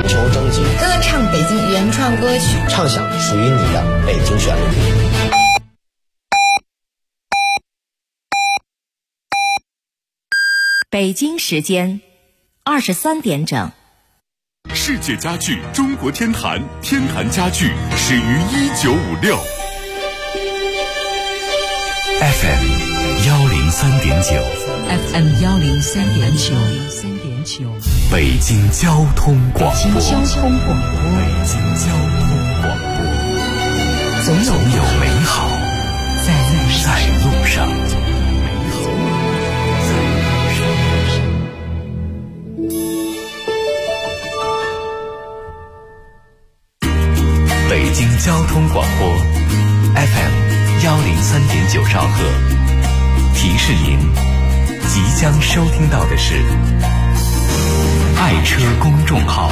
求征集， 歌唱北京原创歌曲， 畅想属于你的北京旋律。 北京时间23点整。 世界家具中国天坛，天坛家具始于1956。FM 103.9 FM 103.9， 北京交通广播。 北京交通广播。 北京交通广播。 总有美好在路上。北京交通广播 FM 103.9兆赫，提示您即将收听到的是爱车公众号。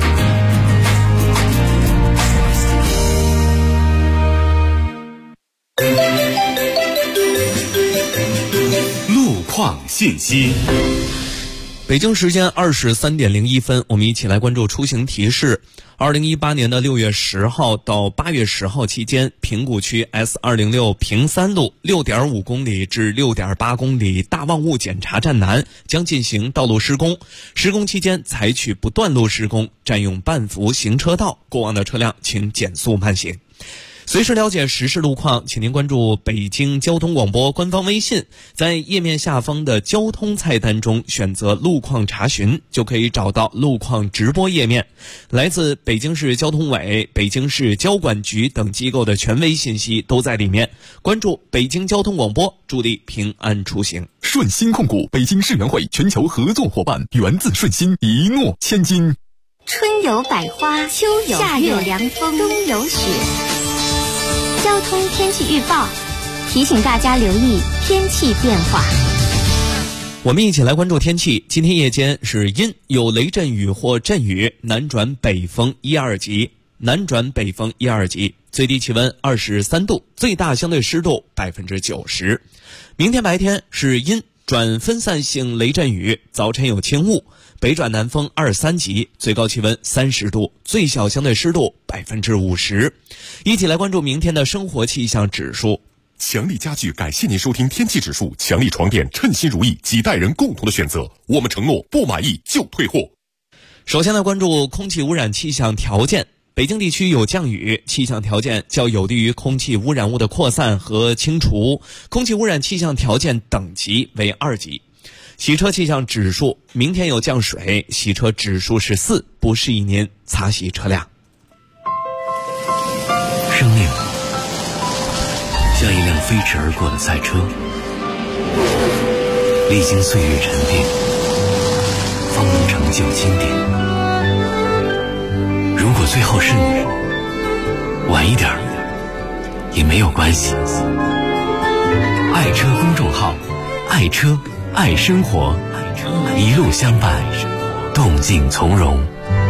路况信息。 北京时间23点01分，我们一起来关注出行提示。2018年的6月10号到8月10号期间，平谷区 S206 平三路 6.5 公里至6.8公里大望雾检查站南将进行道路施工，施工期间采取不断路施工，占用半幅行车道，过往的车辆请减速慢行。随时了解实时路况，请您关注北京交通广播官方微信，在页面下方的交通菜单中选择路况查询，就可以找到路况直播页面。来自北京市交通委、北京市交管局等机构的权威信息都在里面。关注北京交通广播，助力平安出行。 顺鑫控股北京世园会全球合作伙伴，源自顺鑫，一诺千金。 春有百花，秋有夏有凉风，冬有雪。交通天气预报提醒大家留意天气变化。 我们一起来关注天气。今天夜间是阴，有雷阵雨或阵雨，南转北风1、2级，最低气温23度，最大相对湿度90%。明天白天是阴转分散性雷阵雨，早晨有轻雾，北转南风2、3级，最高气温30度，最小相对湿度50%。一起来关注明天的生活气象指数。 强力家具感谢您收听天气指数，强力床垫称心如意，几代人共同的选择，我们承诺不满意就退货。 首先来关注空气污染气象条件。北京地区有降雨，气象条件较有利于空气污染物的扩散和清除，空气污染气象条件等级为2级。洗车气象指数，明天有降水，洗车指数是4，不适宜您擦洗车辆。 生命像一辆飞驰而过的赛车，历经岁月沉淀，方能成就经典。如果最后是你，晚一点也没有关系。爱车公众号，爱车爱生活，一路相伴，动静从容。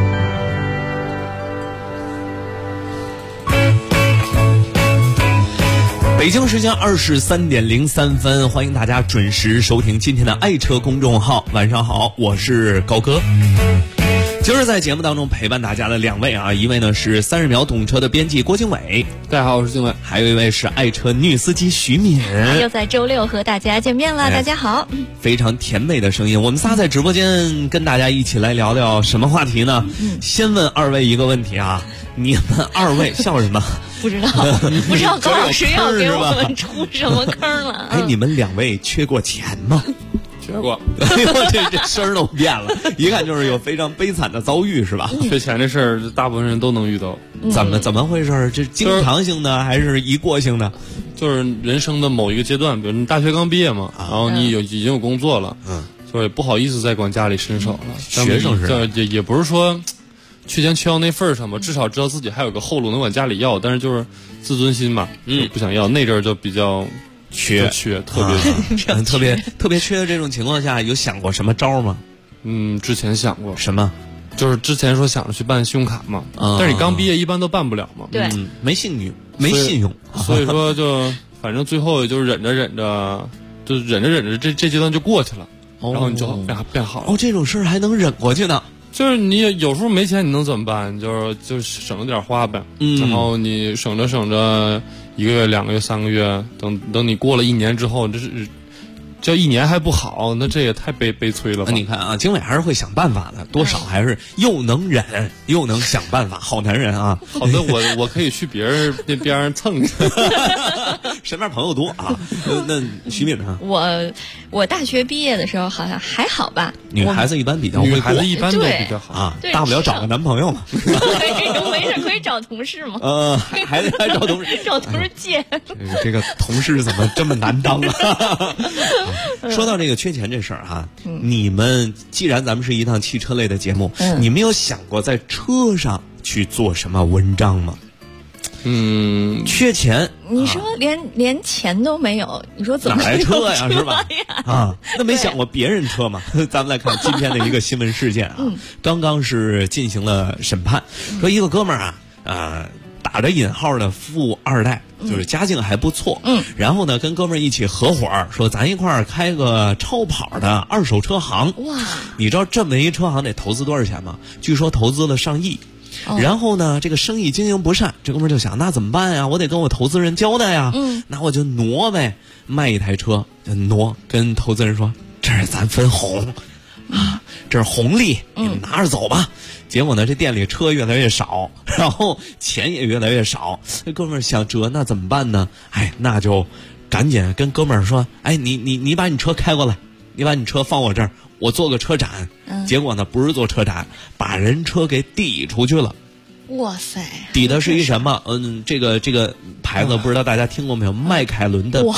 北京时间23点03分，欢迎大家准时收听今天的爱车公众号。晚上好，我是高哥。今儿在节目当中陪伴大家的2位啊，一位呢是30秒懂车的编辑郭经纬， 大家好，我是经纬； 还有一位是爱车女司机徐敏， 又在周六和大家见面了，大家好。 非常甜美的声音，我们仨在直播间跟大家一起来聊聊什么话题呢？先问2位一个问题啊，你们2位笑什么？ 不知道高老师要给我们出什么坑了？ 哎，你们2位缺过钱吗？ 缺过。 哎呦，这声儿都变了，一看就是有非常悲惨的遭遇，是吧？ 缺钱这事儿，大部分人都能遇到。 怎么回事？这经常性的还是一过性的？ 就是人生的某一个阶段，比如你大学刚毕业嘛，然后你已经有工作了，所以不好意思再管家里伸手了。 学生是也不是说缺钱缺到那份上吧，至少知道自己还有个后路能管家里要，但是就是自尊心嘛，不想要。那阵儿就比较缺， 特别缺的这种情况下，有想过什么招吗？ 之前想过什么？ 就是之前说想着去办信用卡嘛，但是你刚毕业一般都办不了嘛， 对， 没信用， 所以说就反正最后也就忍着，这阶段就过去了，然后你就变好了。 这种事儿还能忍过去呢？ 就是你有时候没钱，你能怎么办？就是省着点花呗。然后你省着省着，1个月、2个月、3个月，等你过了1年之后，这1年还不好，那这也太悲催了吧？ 你看啊，经纬还是会想办法的，多少还是又能忍又能想办法，好男人啊！ 好的，我可以去别人那边上蹭去， 身边朋友多啊。那徐敏呢？ 我大学毕业的时候好像还好吧。 女孩子一般比较会过， 女孩子一般都比较好啊，大不了找个男朋友嘛。 没事可以找同事嘛。 还找同事， 找同事借。 这个同事怎么这么难当啊？说到这个缺钱这事儿啊，你们既然咱们是一档汽车类的节目，你们有想过在车上去做什么文章吗？缺钱， 你说连钱都没有，你说怎么哪来车呀？是吧？啊，那没想过别人车吗？咱们来看今天的一个新闻事件啊，刚刚是进行了审判，说一个哥们儿啊，打着引号的富二代，就是家境还不错，然后呢跟哥们儿一起合伙说咱一块儿开个超跑的二手车行。哇，你知道这么一车行得投资多少钱吗？据说投资了上亿。然后呢，这个生意经营不善，这哥们儿就想，那怎么办呀？我得跟我投资人交代呀。那我就挪呗，卖一台车就挪，跟投资人说，这是咱分红啊，这是红利，你们拿着走吧。结果呢，这店里车越来越少，然后钱也越来越少。这哥们儿想辙，那怎么办呢？那就赶紧跟哥们儿说，你把你车开过来，你把你车放我这儿，我做个车展。结果呢，不是做车展，把人车给抵出去了。 哇塞！ 抵的是一什么？这个牌子不知道大家听过没有？迈凯伦的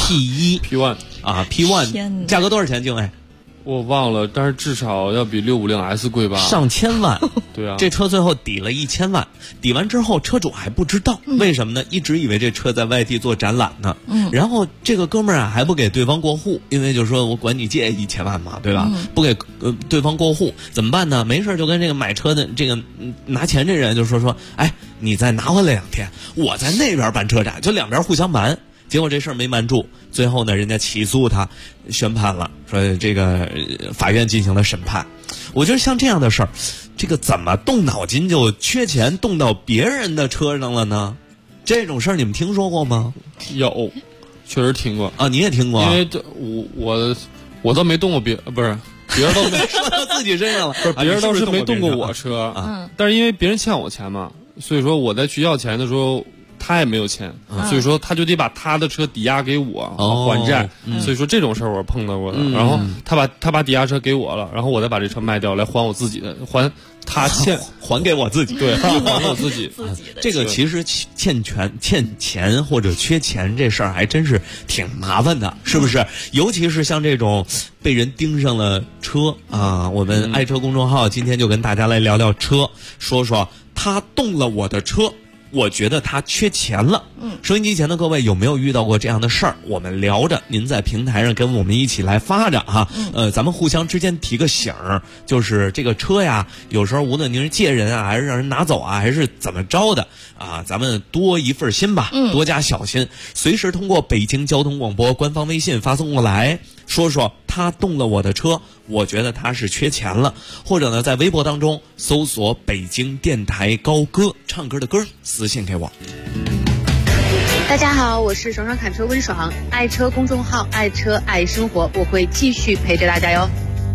P1 啊 ，P1 价格多少钱？静伟？ 我忘了，但是至少要比650S 贵吧？ 上千万。 对啊， 这车最后抵了1000万，抵完之后车主还不知道，为什么呢？一直以为这车在外地做展览呢。然后这个哥们儿还不给对方过户，因为就是说我管你借1000万嘛，对吧？不给对方过户怎么办呢？没事就跟这个买车的这个拿钱这人就说，你再拿回来2天，我在那边办车展，就两边互相瞒。结果这事儿没瞒住，最后呢，人家起诉他，宣判了，说这个法院进行了审判。我觉得像这样的事儿，这个怎么动脑筋就缺钱动到别人的车上了呢？这种事儿你们听说过吗？ 有，确实听过啊，你也听过？ 因为我倒没动过别人都没说到自己身上了， 别人倒是没动过我车啊。 但是因为别人欠我钱嘛，所以说我在去要钱的时候。他也没有钱，所以说他就得把他的车抵押给我还债，所以说这种事儿我碰到过的。然后他把抵押车给我了，然后我再把这车卖掉来还我自己的，还给我自己，对，还给我自己。 这个其实欠钱或者缺钱这事儿还真是挺麻烦的，是不是？尤其是像这种被人盯上了车啊，我们爱车公众号今天就跟大家来聊聊车，说说他动了我的车。我觉得他缺钱了。收音机前的各位有没有遇到过这样的事儿？我们聊着，您在平台上跟我们一起来发着哈。咱们互相之间提个醒儿，就是这个车呀，有时候无论您是借人啊，还是让人拿走啊，还是怎么着的啊，咱们多一份心吧，多加小心。随时通过北京交通广播官方微信发送过来，说说他动了我的车，我觉得他是缺钱了。或者呢，在微博当中搜索北京电台高歌，唱歌的歌，私信给我。 大家好，我是爽爽侃车温爽，爱车公众号爱车爱生活，我会继续陪着大家哟。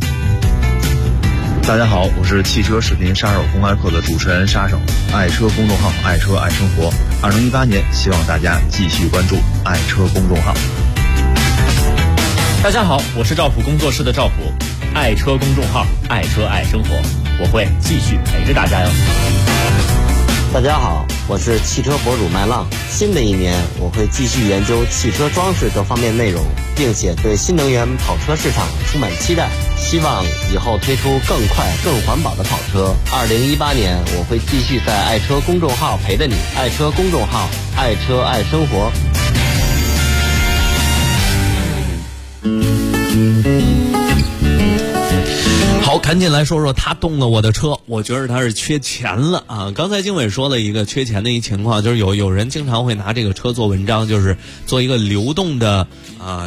大家好，我是汽车视频杀手公开课的主持人杀手，爱车公众号爱车爱生活。2018年，希望大家继续关注爱车公众号。 大家好，我是赵普工作室的赵普，爱车公众号爱车爱生活，我会继续陪着大家哟。 大家好，我是汽车博主麦浪。新的一年，我会继续研究汽车装饰各方面内容，并且对新能源跑车市场充满期待，希望以后推出更快更环保的跑车。2018年，我会继续在爱车公众号陪着你，爱车公众号爱车爱生活。 好，赶紧来说说他动了我的车，我觉得他是缺钱了啊！刚才经纬说了一个缺钱的一情况，就是有人经常会拿这个车做文章，就是做一个流动的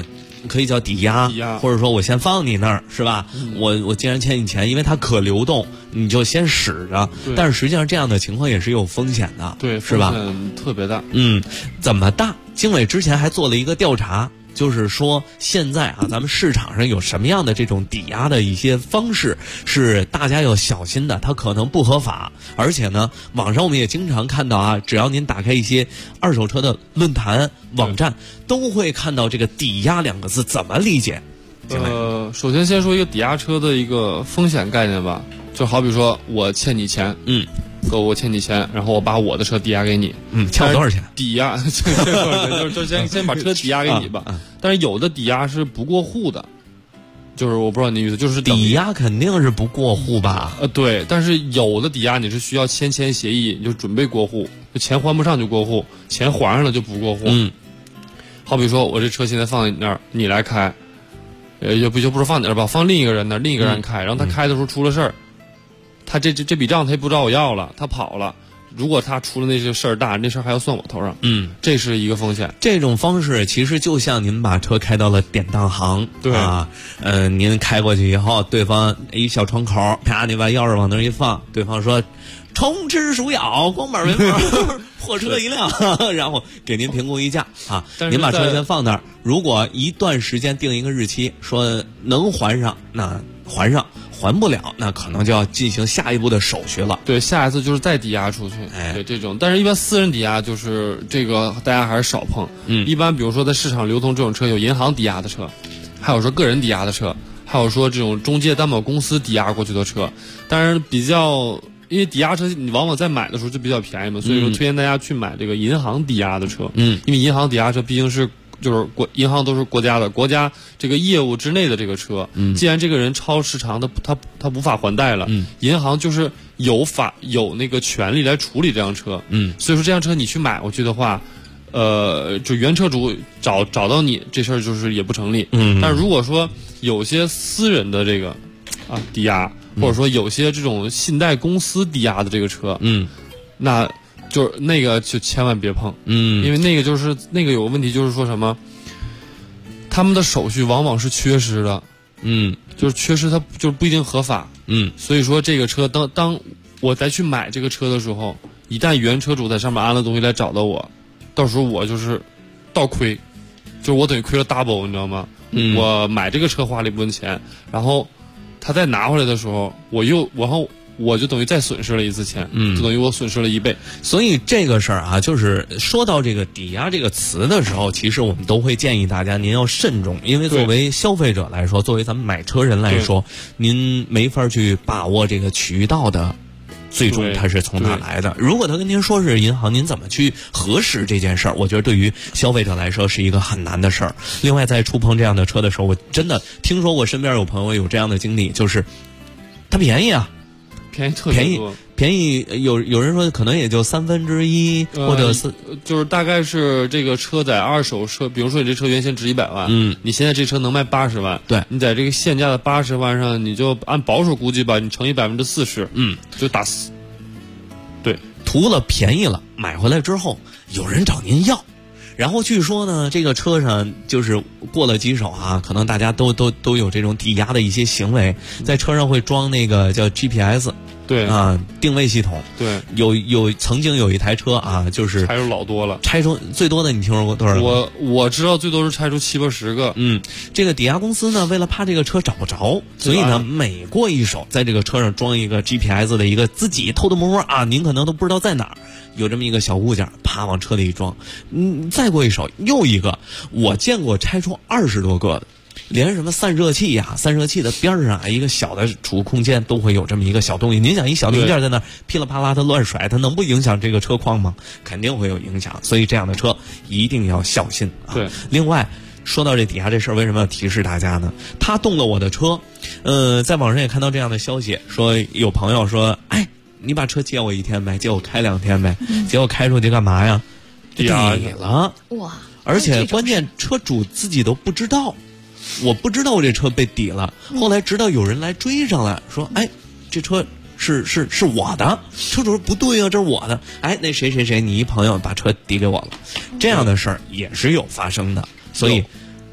可以叫抵押，或者说我先放你那儿，是吧？我既然欠你钱，因为它可流动，你就先使着。但是实际上这样的情况也是有风险的， 对， 是吧？ 风险特别大。 怎么大？经纬之前还做了一个调查。就是说，现在啊，咱们市场上有什么样的这种抵押的一些方式是大家要小心的，它可能不合法，而且呢，网上我们也经常看到啊，只要您打开一些二手车的论坛网站，都会看到这个抵押2个字，怎么理解？ 首先先说一个抵押车的一个风险概念吧，就好比说我欠你钱，哥，我欠你钱，然后我把我的车抵押给你， 欠我多少钱？ 抵押就先把车抵押给你吧。但是有的抵押是不过户的，就是我不知道你的意思，就是抵押肯定是不过户吧？ 对，但是有的抵押你是需要签协议，你就准备过户，就钱还不上就过户，钱还上了就不过户。好比说我这车现在放在你那儿，你来开，就不是放你那儿吧，放另一个人那儿，另一个人开，然后他开的时候出了事儿。他这笔账他也不找我要了，他跑了。如果他出了那些事儿大，那事儿还要算我头上。这是一个风险。 这种方式其实就像您把车开到了典当行， 对啊， 您开过去以后，对方一小窗口，啪，你把钥匙往那儿一放，对方说虫吃鼠咬，光板圆毛，破车一辆，然后给您评估一价啊。您把车先放那儿，如果一段时间定一个日期，说能还上，那还上。还不了，那可能就要进行下一步的手续了。 对，下一次就是再抵押出去。对这种，但是一般私人抵押就是这个大家还是少碰。一般比如说在市场流通这种车，有银行抵押的车，还有说个人抵押的车，还有说这种中介担保公司抵押过去的车。当然比较，因为抵押车你往往在买的时候就比较便宜嘛，所以说推荐大家去买这个银行抵押的车。因为银行抵押车毕竟是。就是银行都是国家的，国家这个业务之内的这个车，既然这个人超时长，他无法还贷了，银行就是有那个权利来处理这辆车，所以说这辆车你去买过去的话，就原车主找到你这事儿就是也不成立，但是如果说有些私人的这个抵押，或者说有些这种信贷公司抵押的这个车，那。就是那个就千万别碰，因为那个就是那个有个问题，就是说什么，他们的手续往往是缺失的，就是缺失，它就是不一定合法，所以说这个车当我再去买这个车的时候，一旦原车主在上面安了东西来找到我，到时候我就是倒亏，就是我等于亏了 double， 你知道吗？我买这个车花了一部分钱，然后他再拿回来的时候，我就等于再损失了一次钱，就等于我损失了1倍。 所以这个事儿啊，就是说到这个抵押这个词的时候，其实我们都会建议大家您要慎重，因为作为消费者来说，作为咱们买车人来说，您没法去把握这个渠道的最终它是从哪来的。如果他跟您说是银行，您怎么去核实这件事儿？我觉得对于消费者来说是一个很难的事儿。另外，在触碰这样的车的时候，我真的听说我身边有朋友有这样的经历，就是它便宜啊。便宜，有人说可能也就1/3，或者就是大概是这个车在二手车，比如说你这车原先值100万，你现在这车能卖80万， 对， 你在这个现价的80万上，你就按保守估计吧，你乘以40%，就打死。对， 图了便宜了，买回来之后有人找您要。然后据说呢，这个车上就是过了几手啊，可能大家都有这种抵押的一些行为，在车上会装那个叫 GPS， 对啊，定位系统， 对， 曾经有一台车啊，就是拆出老多了， 拆出最多的你听说过多少个？ 我知道最多是拆出7、80个。 这个抵押公司呢，为了怕这个车找不着，所以呢，每过一手，在这个车上装一个 GPS 的一个自己偷偷摸摸啊，您可能都不知道在哪儿。有这么一个小物件，啪往车里一装，再过一手又一个，我见过拆出20多个的，连什么散热器呀，散热器的边上啊，一个小的储物空间都会有这么一个小东西。您想一小零件在那噼里啪啦的乱甩，它能不影响这个车况吗？肯定会有影响，所以这样的车一定要小心啊。 对， 另外说到这抵押这事儿，为什么要提示大家呢？他动了我的车，在网上也看到这样的消息，说有朋友说，哎。你把车借我1天呗，借我开2天呗，结果开出去干嘛呀？抵了哇！ 而且关键车主自己都不知道，我不知道我这车被抵了。后来直到有人来追上来，说：“哎，这车是我的。”车主说：“不对啊，这是我的。”哎，那谁，你一朋友把车抵给我了，这样的事儿也是有发生的。所以，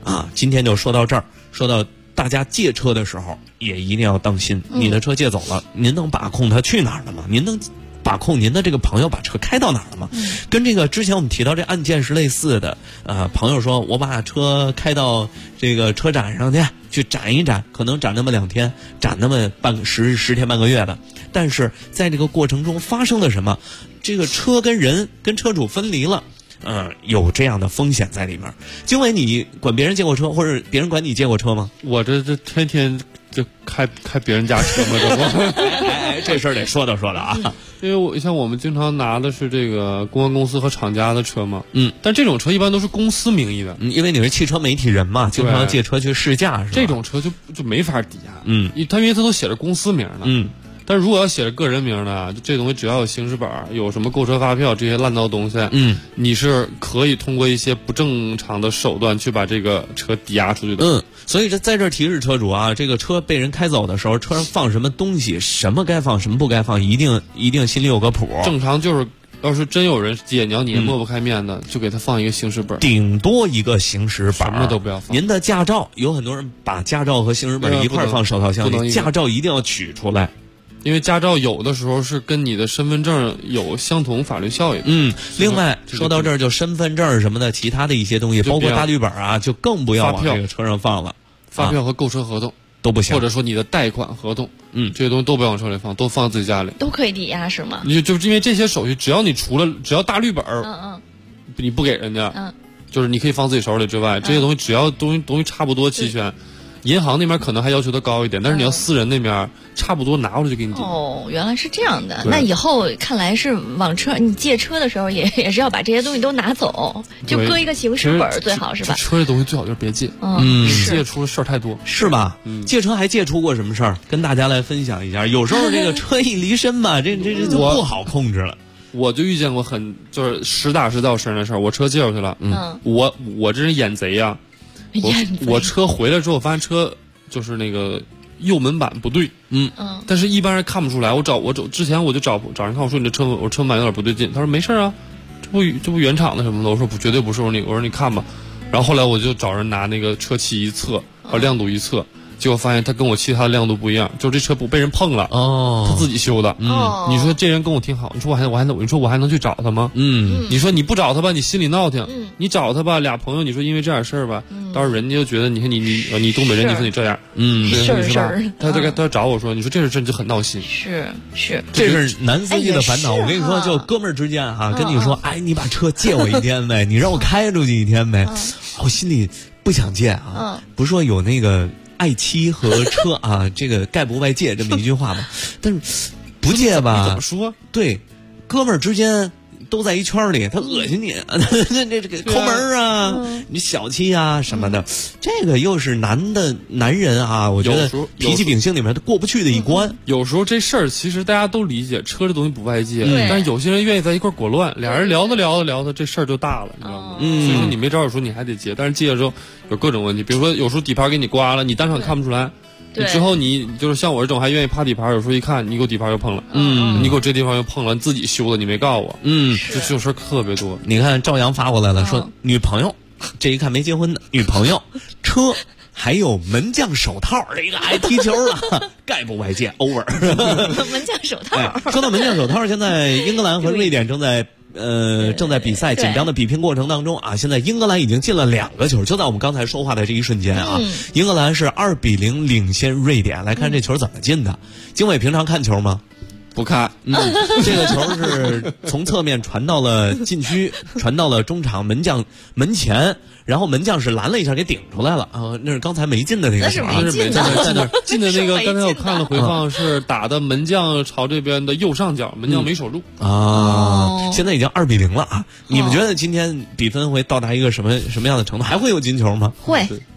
啊，今天就说到这儿，说到大家借车的时候也一定要当心，你的车借走了，您能把控它去哪儿了吗？您能把控您的这个朋友把车开到哪儿了吗？跟这个之前我们提到这案件是类似的。朋友说我把车开到这个车展上去展一展，可能展那么2天，展那么十天半个月的，但是在这个过程中发生了什么？这个车跟人跟车主分离了。有这样的风险在里面。经纬，你管别人借过车，或者别人管你借过车吗？ 我这天天就开别人家车嘛，这不， 这事儿得说道啊。 因为像我们经常拿的是这个公安公司和厂家的车嘛，但这种车一般都是公司名义的， 因为你是汽车媒体人嘛，经常借车去试驾，是吧？ 这种车就没法抵押，因为它都写着公司名呢，但是如果要写着个人名呢，就这东西只要有行驶本、有什么购车发票这些烂糟东西，你是可以通过一些不正常的手段去把这个车抵押出去的。 所以在这提示车主啊，这个车被人开走的时候，车上放什么东西，什么该放，什么不该放，一定心里有个谱。 正常就是，要是真有人借你也抹不开面的，就给他放一个行驶本， 顶多一个行驶本， 什么都不要放。 您的驾照，有很多人把驾照和行驶本一块放手套箱里，驾照一定要取出来。 因为驾照有的时候是跟你的身份证有相同法律效应。 另外说到这儿，就身份证什么的，其他的一些东西，包括大绿本啊，就更不要往这个车上放了。 发票和购车合同都不行， 或者说你的贷款合同，这些东西都不要往车里放，都放自己家里。 都可以抵押是吗？ 就是因为这些手续，只要大绿本，你不给人家，就是你可以放自己手里之外，这些东西只要东西差不多齐全。银行那边可能还要求的高一点，但是你要私人那边差不多拿过来就给你借。 哦，原来是这样的。那以后看来是网车，你借车的时候也是要把这些东西都拿走，就搁一个行驶本最好是吧？ 车这东西最好就是别借，借出的事儿太多， 是吧？借车还借出过什么事儿？跟大家来分享一下。有时候这个车一离身吧，这就不好控制了。 我就遇见过就是实打实在我身上的事儿。我车借出去了，我这人眼贼呀。我车回来之后，发现车就是那个右门板不对，但是一般人看不出来。我找之前我就找人看，我说你这车门板有点不对劲，他说没事啊，这不原厂的什么的，我说绝对不是，我说你看吧。然后后来我就找人拿那个车漆一测和亮度一测，结果发现他跟我其他的亮度不一样，就这车不被人碰了，他自己修的。你说这人跟我挺好，你说我还能去找他吗？你说你不找他吧，你心里闹挺；你找他吧，俩朋友，你说因为这点事儿吧，到时候人家就觉得你看你东北人，你说你这样， 事儿， 他找我说，你说这事就很闹心。 是， 这是男司机的烦恼。我跟你说，就哥们儿之间跟你说，你把车借我一天呗，你让我开出去一天呗，我心里不想借啊。不是说有那个爱妻和车啊，这个概不外借这么一句话嘛，但是不借吧？ 怎么说？ 对，哥们儿之间都在一圈里，他恶心你，这个抠门啊，你小气啊什么的，这个又是男人啊，我觉得脾气秉性里面他过不去的一关。 有时候这事儿其实大家都理解，车这东西不外借，但是有些人愿意在一块裹乱，俩人聊着这事儿就大了，你知道吗？所以说你没招的时候你还得借，但是借了之后有各种问题，比如说有时候底盘给你刮了，你当场看不出来。之后你就是像我这种还愿意趴底盘，有时候一看你给我底盘又碰了，你给我这地方又碰了，你自己修的，你没告诉我，这种事儿特别多。 你看赵阳发过来了，说女朋友，这一看没结婚的女朋友，车还有门将手套，这个爱踢球了，概不外借 over。 门将手套， 说到门将手套，现在英格兰和瑞典正在比赛紧张的比拼过程当中啊，现在英格兰已经进了2个球，就在我们刚才说话的这一瞬间啊，英格兰是2-0领先瑞典。来看这球怎么进的？经纬平常看球吗？ 不看。 这个球是从侧面传到了禁区，传到了中场门将门前，然后门将是拦了一下给顶出来了啊，那是刚才没进的那个球， 那是没在那进的那个。刚才我看了回放，是打的门将朝这边的右上角，门将没守住啊。现在已经2-0了啊！你们觉得今天比分会到达一个什么样的程度？还会有进球吗？ 会，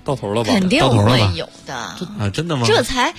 到头了吧？ 肯定会有的啊！真的吗？ 这才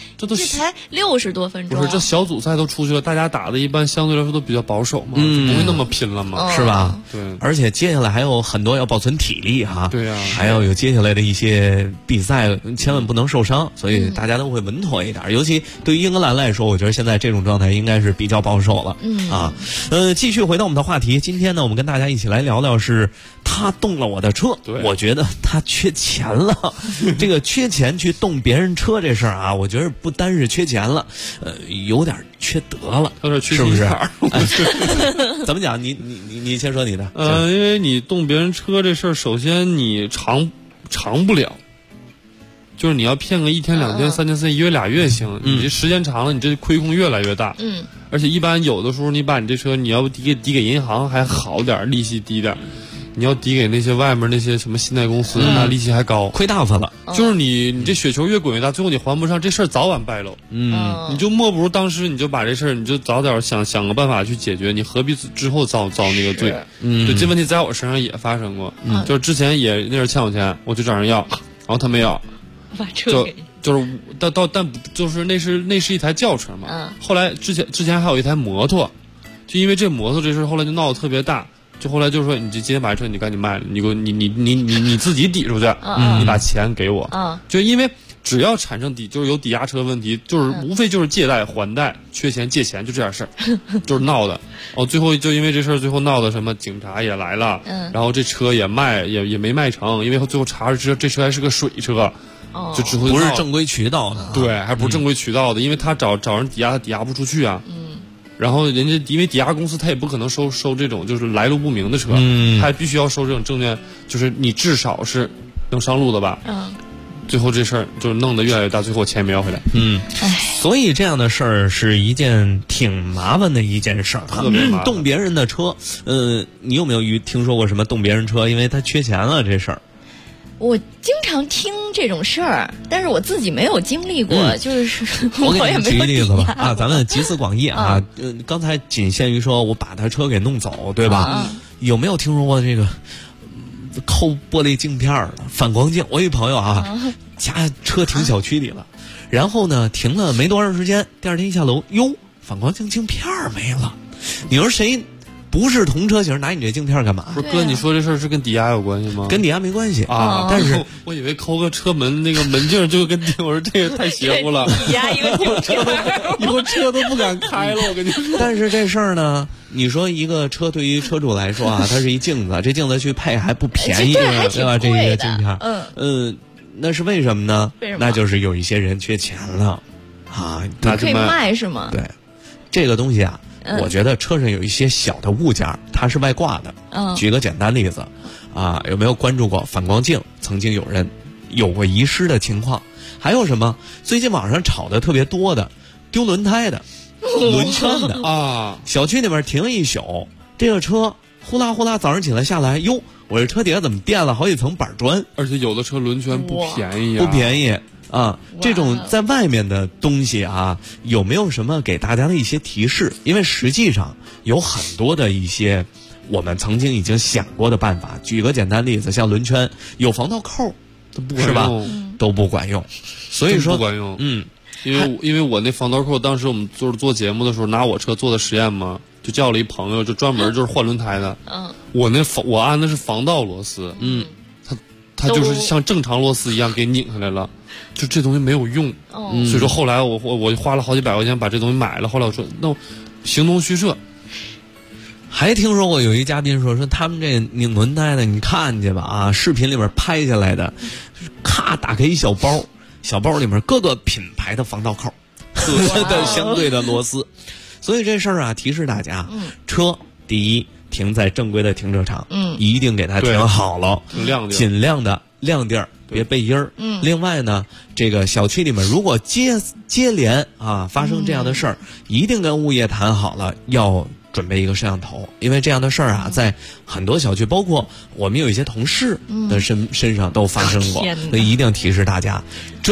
60多分钟， 不是这小组赛都出去了，大家打的一般相对来说都比较保守嘛，不会那么拼了嘛， 是吧？ 对， 而且接下来还有很多要保存体力哈， 对呀， 还要有接下来的一些比赛，千万不能受伤，所以大家都会稳妥一点。尤其对于英格兰来说，我觉得现在这种状态应该是比较保守了。继续回到我们的话题，今天呢，我们跟大家一起来聊聊是他动了我的车，我觉得他缺钱了。这个缺钱去动别人车这事儿啊，我觉得不单是缺钱了，有点缺德了， 有点缺是不是？ 怎么讲？你先说你的。 因为你动别人车这事儿，首先你长不了。就是你要骗个1天2天3天4天1月2月行，你这时间长了，你这亏空越来越大。而且一般有的时候你把你这车你要抵给银行还好点，利息低点。你要抵给那些外面那些什么信贷公司，那利息还高， 亏大发了。 就是你这雪球越滚越大，最后你还不上，这事儿早晚败露。你就莫不如当时你就把这事儿，你就早点想个办法去解决，你何必之后遭那个罪？对，这问题在我身上也发生过。就是之前也那人欠我钱，我就找人要，然后他没要， 把车给就是但就是那是一台轿车嘛。后来之前还有一台摩托，就因为这摩托这事后来就闹得特别大。就后来就说你今天把车你赶紧卖了，你自己抵出去，你把钱给我。就因为只要产生就是有抵押车问题，就是无非就是借贷还贷，缺钱借钱，就这点事儿，就是闹的。最后就因为这事儿，最后闹的什么警察也来了，然后这车也没卖成，因为最后查着这车还是个水车。就之后不是正规渠道的， 对，还不是正规渠道的，因为他找人抵押，他抵押不出去啊。然后人家因为抵押公司他也不可能收这种就是来路不明的车，他还必须要收这种证件，就是你至少是能上路的吧。最后这事儿就是弄得越来越大，最后钱也没要回来。 所以这样的事儿是一件挺麻烦的一件事儿， 特别麻烦。 动别人的车，你有没有听说过什么动别人车？因为他缺钱了这事儿。 我经常听这种事儿，但是我自己没有经历过，就是我给你举个例子吧啊， 咱们集思广益啊，刚才仅限于说我把他车给弄走，对吧？有没有听说过这个抠玻璃镜片的反光镜？我有一朋友家车停小区里了，然后呢停了没多长时间，第二天一下楼，哟，反光镜片没了。你说谁不是同车型拿你这镜片干嘛？ 不是哥，你说这事儿是跟抵押有关系吗？ 跟抵押没关系啊， 但是我以为抠个车门那个门镜就跟我说这个太邪乎了， 抵押一个镜片， 以后车都不敢开了。我跟你说， 但是这事儿呢，你说一个车对于车主来说啊，它是一镜子，这镜子去配还不便宜，对吧？这个镜片，那是为什么呢？那就是有一些人缺钱了啊， 那可以卖是吗？ 对，这个东西啊。我觉得车上有一些小的物件，它是外挂的。举个简单例子，有没有关注过反光镜？曾经有人有过遗失的情况。还有什么？最近网上炒的特别多的，丢轮胎的、轮圈的啊！小区里面停一宿，这个车呼啦呼啦，早上起来下来，哟，我这车底下怎么垫了好几层板砖？ 而且有的车轮圈不便宜啊， 不便宜。这种在外面的东西啊，有没有什么给大家的一些提示？因为实际上有很多的一些我们曾经已经想过的办法。举个简单例子，像轮圈有防盗扣，是吧？都不管用。所以说不管用。因为我那防盗扣，当时我们就是做节目的时候拿我车做的实验嘛，就叫了一朋友，就专门就是换轮胎的。我安的是防盗螺丝。它就是像正常螺丝一样给拧下来了，就这东西没有用。所以说后来我花了好几百块钱把这东西买了。后来我说那形同虚设。 还听说过有一嘉宾说他们这拧轮胎的，你看去吧视频里面拍下来的，咔打开一小包，小包里面各个品牌的防盗扣，的相对的螺丝。所以这事儿提示大家，车第一停在正规的停车场，一定给它停好了，尽量的亮地儿，别背阴儿。另外呢，这个小区里面如果接连发生这样的事儿，一定跟物业谈好了，要准备一个摄像头，因为这样的事儿在很多小区，包括我们有一些同事的身上都发生过，所以一定提示大家，这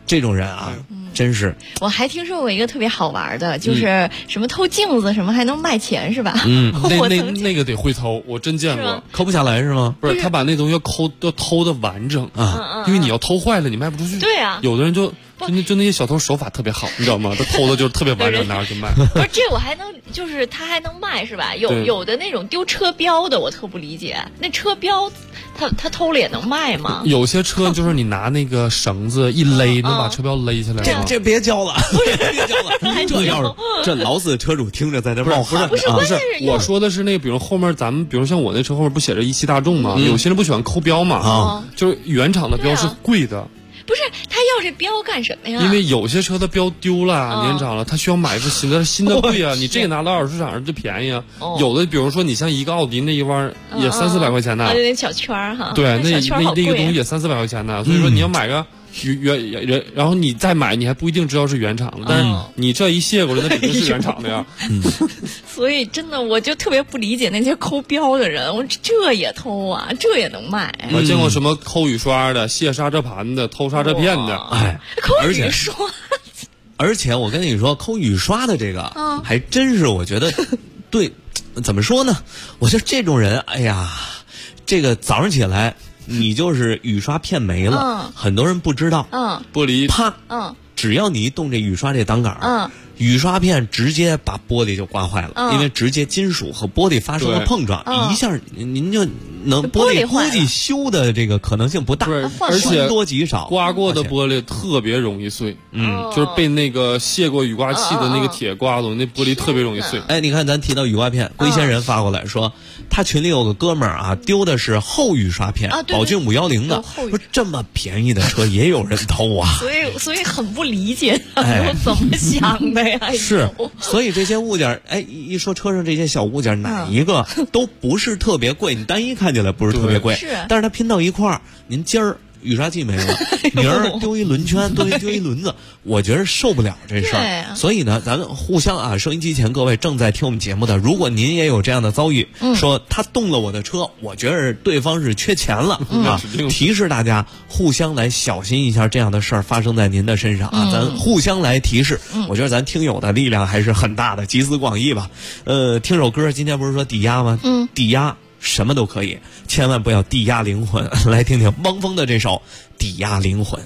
这种人啊。真是， 我还听说过一个特别好玩的，就是什么偷镜子，什么还能卖钱是吧？ 那个得会偷，我真见过， 抠不下来是吗？ 不是，他把那东西要偷的完整啊，因为你要偷坏了，你卖不出去。 对啊， 有的人就那些小偷手法特别好，你知道吗？他偷的就是特别完整，拿去卖。 不是，这我还能，就是他还能卖是吧？有的那种丢车标的，我特不理解，那车标。他偷了也能卖吗？ 有些车就是你拿那个绳子一勒，能把车标勒下来吗？ 这别教了，别教了。这要是这老死车主听着在那冒汗。 不是， 我说的是那个，比如后面咱们，比如像我那车后面不写着17大众吗？有些人不喜欢抠标嘛，就是原厂的标是贵的。 不是，他要这标干什么呀？ 因为有些车的标丢了、年长了，他需要买一副新的贵啊。你这个拿到二手市场上就便宜啊。有的，比如说你像一个奥迪那一弯也300-400块钱呢。 那小圈哈。 对，那个东西也300-400块钱呢。所以说你要买个原，然后你再买，你还不一定知道是原厂的。但是你这一卸过来，那肯定是原厂的呀。 所以真的，我就特别不理解那些抠标的人，我这也偷啊，这也能卖？ 我见过什么抠雨刷的、卸刹车盘的、偷刹车片的， 抠雨刷。 而且我跟你说，抠雨刷的这个，还真是我觉得，对，怎么说呢？我觉得这种人，哎呀，这个早上起来，你就是雨刷片没了，很多人不知道， 玻璃啪，只要你一动这雨刷这档杆，雨刷片直接把玻璃就刮坏了，因为直接金属和玻璃发生了碰撞，一下您就能玻璃估计修的这个可能性不大， 而且多极少， 刮过的玻璃特别容易碎，就是被那个卸过雨刮器的那个铁刮的，那玻璃特别容易碎。 哎，你看咱提到雨刮片，龟仙人发过来说，他群里有个哥们儿啊，丢的是后雨刷片，宝骏510的，说这么便宜的车也有人偷啊， 所以很不理解我怎么想的呀？ 是，所以这些物件，哎，一说车上这些小物件，哪一个都不是特别贵，你单一看起来不是特别贵，但是它拼到一块儿，您今儿雨刷器没了，明儿丢一轮圈，丢一轮子，我觉得受不了这事儿。所以呢，咱们互相啊，收音机前各位正在听我们节目的，如果您也有这样的遭遇，说他动了我的车，我觉得对方是缺钱了啊，提示大家互相来小心一下这样的事儿发生在您的身上啊，咱互相来提示。我觉得咱听友的力量还是很大的，集思广益吧。听首歌，今天不是说抵押吗？抵押。什么都可以，千万不要抵押灵魂。来听听汪峰的这首《抵押灵魂》。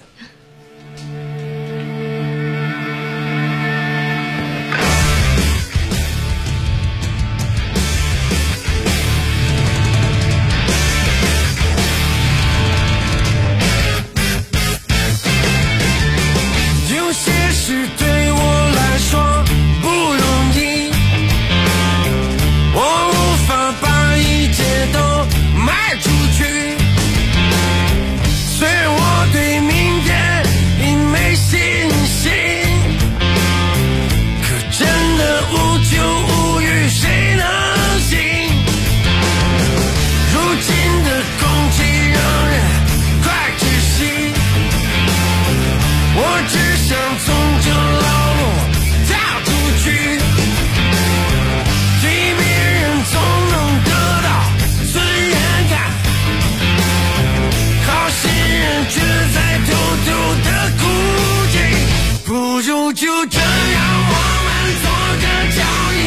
有些事对我来说不容易，我无法把一切都卖出去，虽然我对明天已没信心，可真的无求无欲谁能行？如今的空气让人快窒息，我只想从这老路踏出去，对别人总能得到尊严感，好心人却在偷偷的孤寂，不如就这样我们做个交易，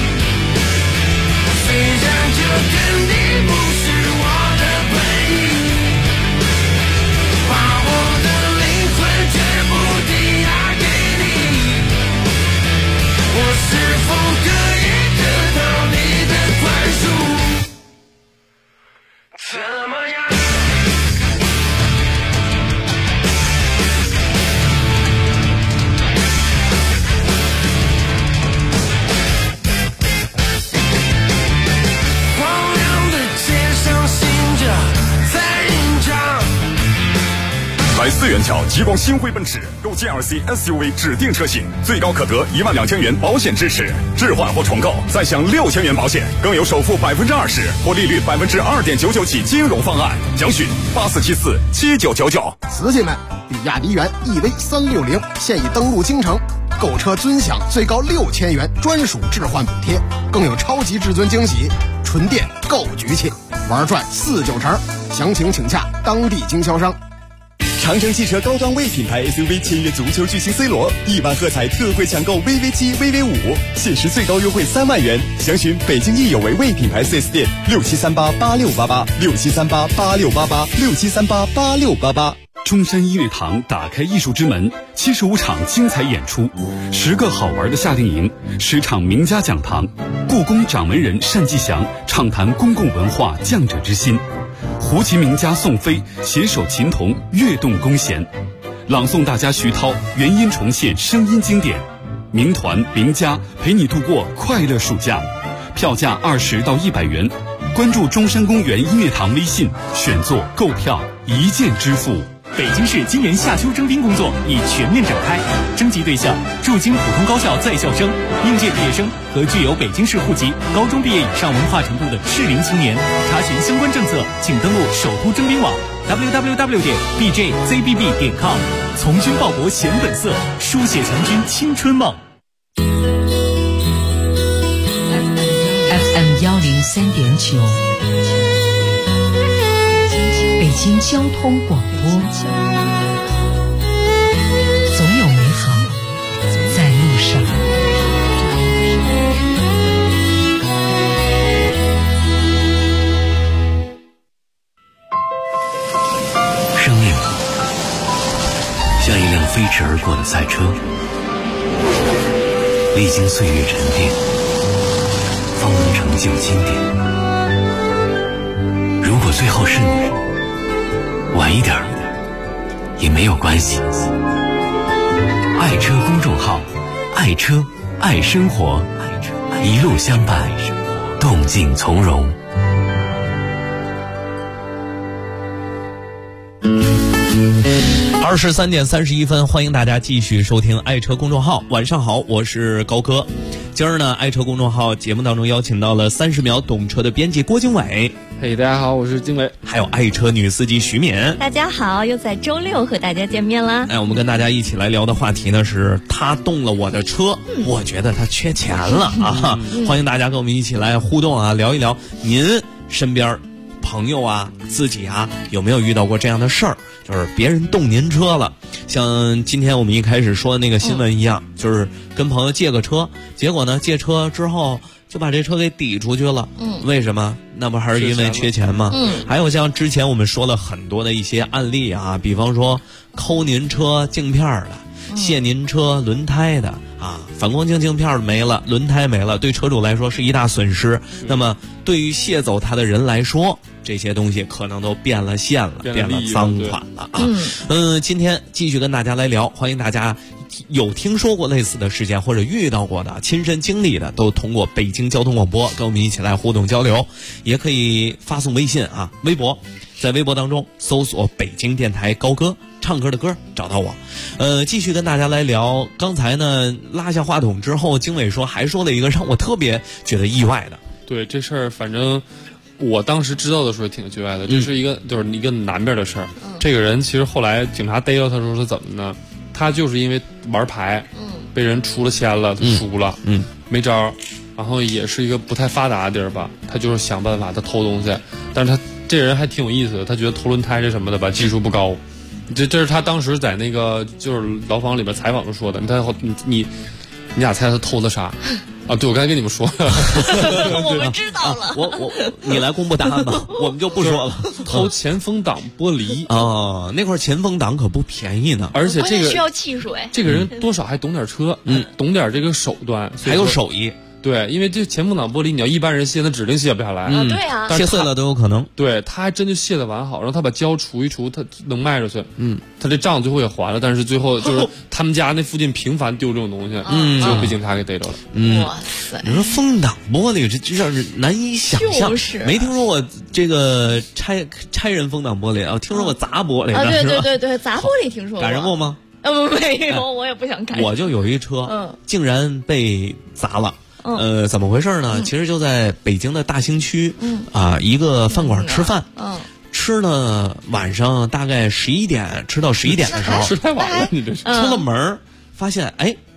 虽然这肯定不是我的本意，把我的灵魂全部抵押给你，我是否可以得到你的宽恕？怎么样？荒凉的街上行者在吟唱。 来4元桥极光新辉奔驰，购 GLC SUV 指定车型，最高可得12000元保险支持，置换或重购再享6000元保险，更有首付20%或利率2.99%起金融方案。详询84747999。 司机们，比亚迪元 EV360现已登陆京城，购车尊享最高6000元专属置换补贴，更有超级至尊惊喜，纯电购局气，玩转49成，详情请洽当地经销商。 长城汽车高端 V 品牌 SUV 签约足球巨星 C 罗，1万喝彩特惠抢购 VV7、VV5，限时最高优惠3万元。详询北京益有为 V 品牌 4S 店67388688，67388688，67388688。 中山音乐堂打开艺术之门，75场精彩演出，10个好玩的夏令营，10场名家讲堂，故宫掌门人单霁翔畅谈公共文化匠者之心，胡琴名家宋飞携手琴童跃动弓弦，朗诵大家徐涛原音重现声音经典，名团名家陪你度过快乐暑假，票价20到100元，关注中山公园音乐堂微信，选座购票一键支付。 北京市今年夏秋征兵工作已全面展开，征集对象驻京普通高校在校生、应届毕业生和具有北京市户籍、高中毕业以上文化程度的适龄青年。查询相关政策，请登录首都征兵网 www.bjzbb.com。从军报国显本色，书写强军青春梦。 FM 103.9。北京交通广播，总有美好在路上。 生命像一辆飞驰而过的赛车，历经岁月沉淀，方能成就经典。如果最后是你，晚一点也没有关系。爱车公众号，爱车爱生活，一路相伴，动静从容。 23点31分，欢迎大家继续收听爱车公众号。晚上好，我是高哥。今儿呢，爱车公众号节目当中邀请到了30秒懂车的编辑郭经纬。 嘿，大家好，我是经纬。 还有爱车女司机徐敏。 大家好，又在周六和大家见面啦。 我们跟大家一起来聊的话题呢是他动了我的车，我觉得他缺钱了啊！欢迎大家跟我们一起来互动啊，聊一聊您身边朋友啊、自己啊有没有遇到过这样的事儿，就是别人动您车了。像今天我们一开始说的那个新闻一样，就是跟朋友借个车，结果呢借车之后就把这车给抵出去了。为什么？那不还是因为缺钱吗？还有像之前我们说了很多的一些案例啊，比方说抠您车镜片的，卸您车轮胎的啊，反光镜镜片没了，轮胎没了，对车主来说是一大损失。那么对于卸走他的人来说，这些东西可能都变了线了，变了赃款了啊。今天继续跟大家来聊，欢迎大家有听说过类似的事件或者遇到过的、亲身经历的，都通过北京交通广播跟我们一起来互动交流，也可以发送微信啊、微博，在微博当中搜索北京电台高歌，唱歌的歌找到我。继续跟大家来聊，刚才呢拉下话筒之后，经纬还说了一个让我特别觉得意外的。 对这事儿，反正我当时知道的时候挺意外的，这是一个就是一个南边的事儿。这个人其实后来警察逮到他的时候是怎么呢？他就是因为玩牌，被人出了千了，他输了，没招，然后也是一个不太发达的地儿吧，他就是想办法他偷东西，但是他这人还挺有意思的，他觉得偷轮胎这什么的吧技术不高，这是他当时在那个就是牢房里边采访时说的。你俩猜他偷的啥？啊，对，我刚才跟你们说了， 我们知道了。 你来公布答案吧，我们就不说了。 偷前风挡玻璃啊，那块前风挡可不便宜呢， 而且这个需要技术哎。 这个人多少还懂点车，懂点这个手段， 还有手艺。 对，因为这前风挡玻璃，你要一般人卸，那指定卸不下来。 对啊， 卸碎了都有可能。 对，他还真就卸得完好，然后他把胶除一除，他能卖出去。他这账最后也还了，但是最后就是他们家那附近频繁丢这种东西，最后被警察给逮着了。 哇塞！ 你说风挡玻璃，这让人难以想象。没听说过这个拆人风挡玻璃啊，听说过砸玻璃。 对，砸玻璃听说过。 赶上过吗？ 没有，我也不想赶。 我就有一车，竟然被砸了。怎么回事呢？其实就在北京的大兴区，一个饭馆吃饭，吃呢晚上大概11点，吃到11点的时候， 吃太晚了，你这是出了门发现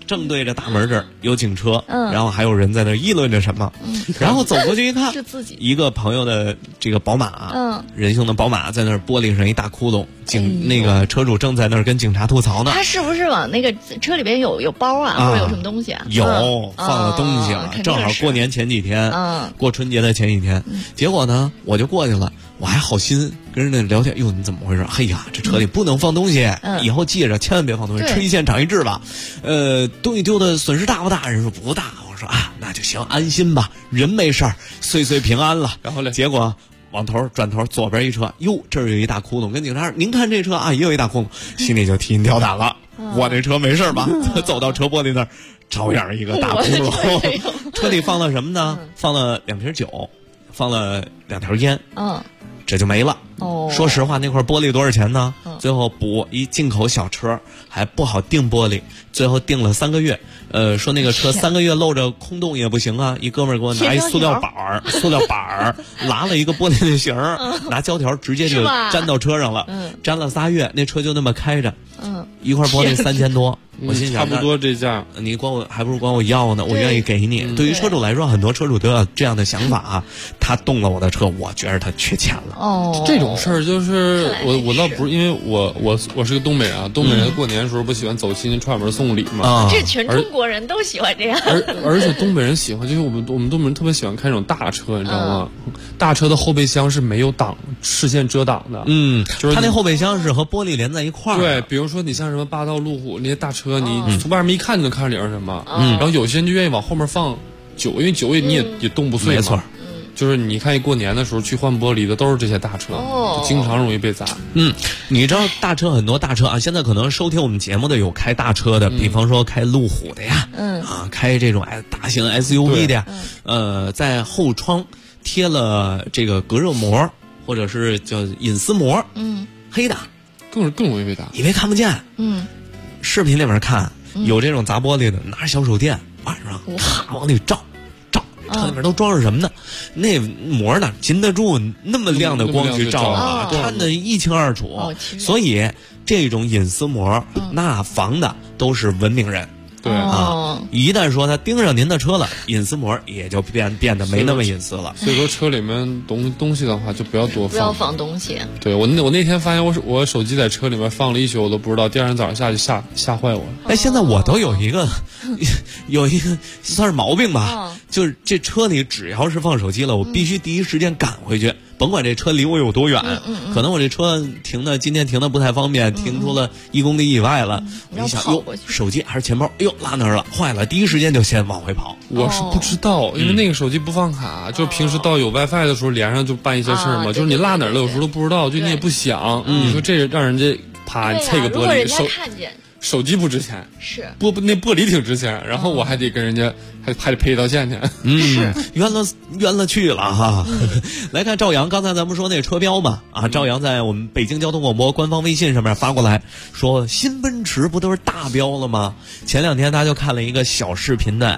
正对着大门这儿有警车，然后还有人在那议论着什么，然后走过去一看， 是自己一个朋友的这个宝马，人性的宝马在那儿玻璃上一大窟窿，那个车主正在那儿跟警察吐槽呢。 他是不是往那个车里边有包啊，或者有什么东西啊？ 有放了东西了，正好过年前几天，过春节的前几天，结果呢我就过去了，我还好心跟人家聊天，哟你怎么回事？嘿呀，这车里不能放东西，以后记着千万别放东西，吃一堑长一智吧。东西丢的损失大不大？人说不大。我说啊，那就行，安心吧，人没事儿，岁岁平安了。 然后嘞， 结果转头左边一车，哟，这儿有一大窟窿，跟警察您看这车啊也有一大窟窿，心里就提心吊胆了。我这车没事吧？走到车玻璃那儿，照样一个大窟窿。车里放了什么呢？放了2瓶酒，放了2条烟。这就没了。说实话，那块玻璃多少钱呢？最后补一进口小车，还不好订玻璃，最后订了3个月。说那个车3个月漏着空洞也不行啊！一哥们儿给我拿一塑料板儿，拉了一个玻璃的形儿，拿胶条直接就粘到车上了。粘了3月，那车就那么开着。一块玻璃3000多。我心想差不多这价， 你还不如管我要呢，我愿意给你。对于车主来说，很多车主都有这样的想法啊。他动了我的车，我觉得他缺钱了。 这种事儿就是我倒不是，因为我是个东北人啊，东北人过年的时候不喜欢走亲戚串门送礼嘛。 这全中国人都喜欢这样。 而且东北人喜欢，就是我们东北人特别喜欢开这种大车，你知道吗？大车的后备箱是没有视线遮挡的。 就是它那后备箱是和玻璃连在一块儿。 对，比如说你像什么霸道路虎那些大车，你从外面一看就能看出里边是什么。然后有些人就愿意往后面放酒，因为酒你也冻不碎嘛。 没错。 就是你看一过年的时候去换玻璃的都是这些大车，经常容易被砸。 你知道大车很多大车啊，现在可能收听我们节目的有开大车的，比方说开路虎的呀，开这种大型 SUV 的呀，在后窗贴了这个隔热膜或者是叫隐私膜，黑的， 更容易被打， 以为看不见。视频里面看有这种砸玻璃的，拿着小手电晚上咔往里照。它里面都装着什么呢？那膜哪禁得住那么亮的光去照啊？看得一清二楚。所以这种隐私膜那防的都是文明人。 对一旦说他盯上您的车了，隐私膜也就变得没那么隐私了。 所以说车里面东西的话就不要多放， 不要放东西。 对，我那天发现我手机在车里面放了1宿我都不知道，第二天早上下去吓坏我了。 现在我都有一个算是毛病吧，就是这车里只要是放手机了，我必须第一时间赶回去。甭管这车离我有多远，可能我这车今天停的不太方便，停出了1公里以外了。我一想，手机还是钱包，落那儿了，坏了，第一时间就先往回跑。 我是不知道，因为那个手机不放卡，就平时到有 WiFi 的时候连上就办一些事儿嘛，就是你落哪儿了，有时候都不知道，就你也不想。你说这让人家啪拆个玻璃，手机不值钱， 是那玻璃挺值钱，然后我还得跟人家还得赔一道歉去。 冤了去了哈。来看赵阳，刚才咱们说那车标嘛，赵阳在我们北京交通广播官方微信上面发过来说，新奔驰不都是大标了吗？前2天他就看了一个小视频的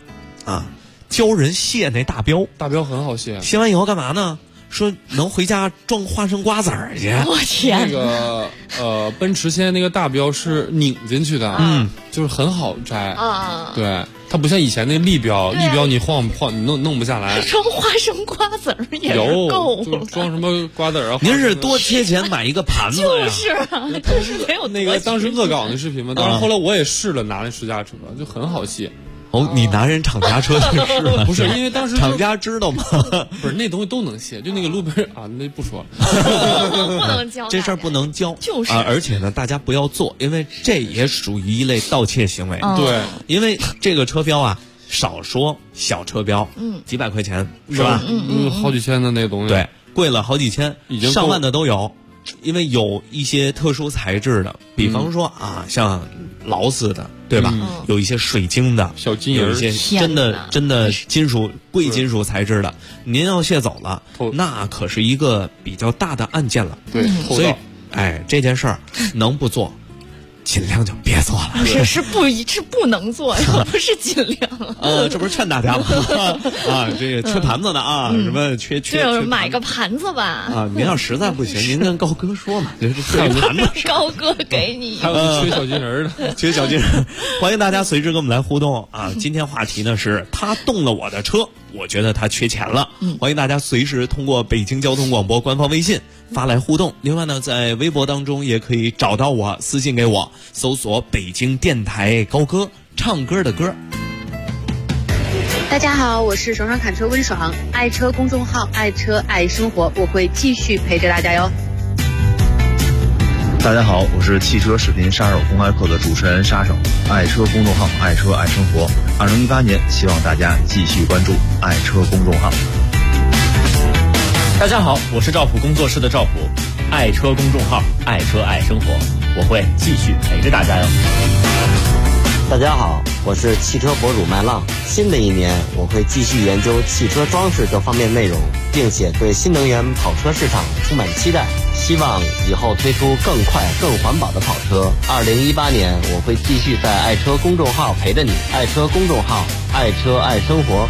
app 教人卸那大标很好卸， 卸完以后干嘛呢？说能回家装花生瓜子儿去。 我天！ 那个奔驰现在那个大标是拧进去的，就是很好摘对，它不像以前那立标，立标你晃你弄不下来。 装花生瓜子儿也够， 就装什么瓜子儿啊？ 您是多贴钱买一个盘子呀？ 就是没有那个当时恶搞那视频嘛，但是后来我也试了，拿那试驾车就很好卸。 你拿人厂家车去试了？ 不是，因为当时厂家知道吗？ 不是，那东西都能卸，就那个路边那不说， 不能教这事儿不能教， 就是而且呢，大家不要做，因为这也属于一类盗窃行为。 对， 因为这个车标少说小车标，几百块钱是吧？ 好几千的那东西， 对，贵了好几千， 已经上万的都有。因为有一些特殊材质的，比方说像劳斯的，对吧？有一些水晶的小金人， 有一些真的金属贵金属材质的，您要卸走了，那可是一个比较大的案件了。 对， 所以这件事儿能不做尽量就别做了。 是不能做，不是尽量。 这不是劝大家吗？这个缺盘子的啊，什么缺买个盘子吧。 啊，您要实在不行，您跟高哥说嘛，就是缺盘子。 高哥给你。 还有缺小金人的， 缺小金人。欢迎大家随时跟我们来互动啊！今天话题呢是他动了我的车，我觉得他缺钱了。欢迎大家随时通过北京交通广播官方微信发来互动。另外呢，在微博当中也可以找到我，私信给我，搜索北京电台高歌，唱歌的歌。 大家好，我是爽爽侃车温爽，爱车公众号爱车爱生活，我会继续陪着大家哟。 大家好，我是汽车视频杀手公开课的主持人杀手，爱车公众号爱车爱生活。2018年，希望大家继续关注爱车公众号。 大家好，我是赵普工作室的赵普，爱车公众号爱车爱生活，我会继续陪着大家哟。 大家好，我是汽车博主麦浪。新的一年，我会继续研究汽车装饰各方面内容，并且对新能源跑车市场充满期待。希望以后推出更快、更环保的跑车。2018年，我会继续在爱车公众号陪着你。爱车公众号，爱车爱生活。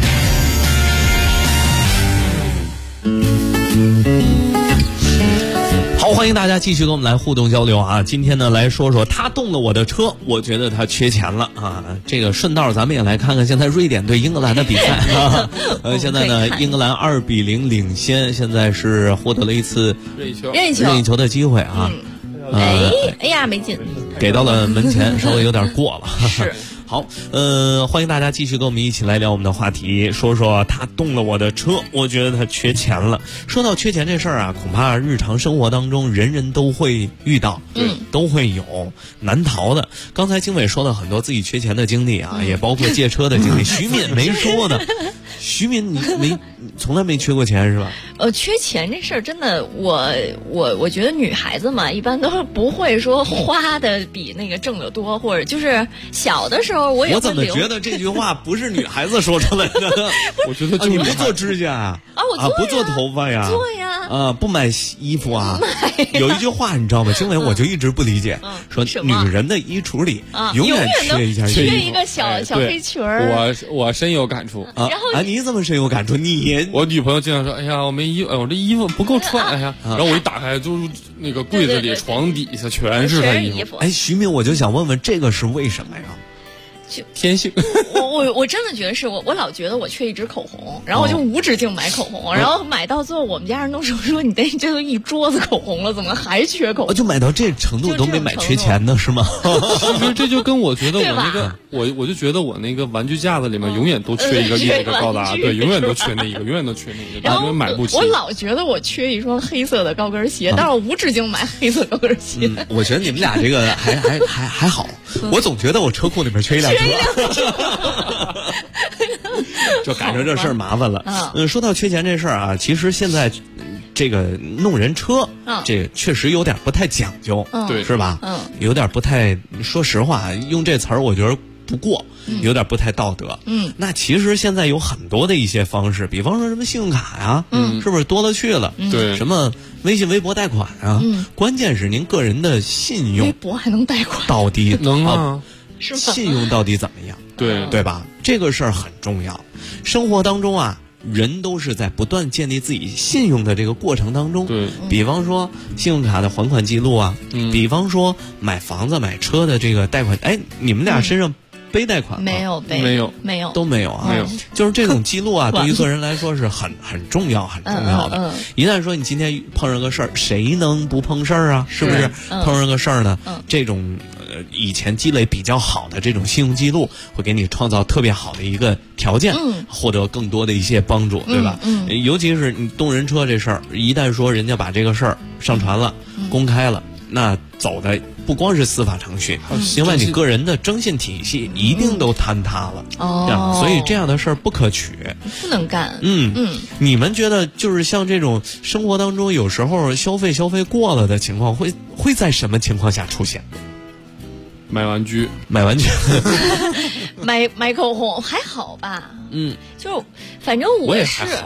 好，欢迎大家继续跟我们来互动交流啊！今天呢，来说说他动了我的车，我觉得他缺钱了啊！这个顺道咱们也来看看现在瑞典对英格兰的比赛啊。现在呢，英格兰2-0领先，现在是获得了一次任意球的机会啊。 哎呀，没进， 给到了门前，稍微有点过了。 是。 好，欢迎大家继续跟我们一起来聊我们的话题，说说他动了我的车，我觉得他缺钱了。说到缺钱这事儿啊，恐怕日常生活当中人人都会遇到，都会有，难逃的。刚才经纬说了很多自己缺钱的经历啊，也包括借车的经历。徐敏没说呢，徐敏你从来没缺过钱是吧？ 缺钱这事儿真的，我觉得女孩子嘛，一般都是不会说花的比那个挣得多，或者就是小的时候我也会。 我怎么觉得这句话不是女孩子说出来的？ 我觉得你不做指甲啊？不做头发呀？ 做呀。 不买衣服啊？有一句话你知道吗？经纬我就一直不理解，说女人的衣橱里永远缺一件衣服， 缺一个小黑裙儿。 我深有感触啊！你怎么深有感触？ 我女朋友经常说：“哎呀，我没衣服，我这衣服不够穿。”哎呀，然后我一打开，就是那个柜子里、床底下全是她衣服。 哎，徐敏，我就想问问，这个是为什么呀？ 天性。 我真的觉得是我老觉得我缺一支口红，然后我就无止境买口红，然后买到最后我们家人都说你这都一桌子口红了，怎么还缺口红？ 就买到这程度都没买缺钱的是吗？ 其实这就跟我觉得我那个我就觉得我那个玩具架子里面永远都缺一个那个高达，对，永远都缺那一个，永远都缺那一个，因为买不起。 我老觉得我缺一双黑色的高跟鞋，但是我无止境买黑色高跟鞋。 我觉得你们俩这个还好，我总觉得我车库里面缺一辆车。就赶上这事儿麻烦了。说到缺钱这事儿啊，其实现在这个弄人车，这确实有点不太讲究， 对， 是吧？有点不太，说实话，用这词儿我觉得不过，有点不太道德。那其实现在有很多的一些方式，比方说什么信用卡呀，是不是多了去了？ 对， 什么微信、微博贷款啊，关键是您个人的信用， 微博还能贷款？ 到底能啊？ 是吗？ 信用到底怎么样？ 对吧？这个事儿很重要。生活当中啊，人都是在不断建立自己信用的这个过程当中。 对， 比方说信用卡的还款记录啊，比方说买房子、买车的这个贷款。哎，你们俩身上背贷款吗？ 没有， 都没有啊。 没有， 就是这种记录啊，对于个人来说是很重要的。一旦说你今天碰上个事儿，谁能不碰事儿啊？是不是？碰上个事儿呢，这种以前积累比较好的这种信用记录，会给你创造特别好的一个条件，获得更多的一些帮助，对吧？尤其是你动人车这事儿，一旦说人家把这个事儿上传了、公开了，那走的不光是司法程序，另外你个人的征信体系一定都坍塌了。所以这样的事儿不可取， 不能干。 你们觉得就是像这种生活当中有时候消费过了的情况，会在什么情况下出现？ 买玩具， 买口红还好吧？ 嗯， 就反正我也是还好。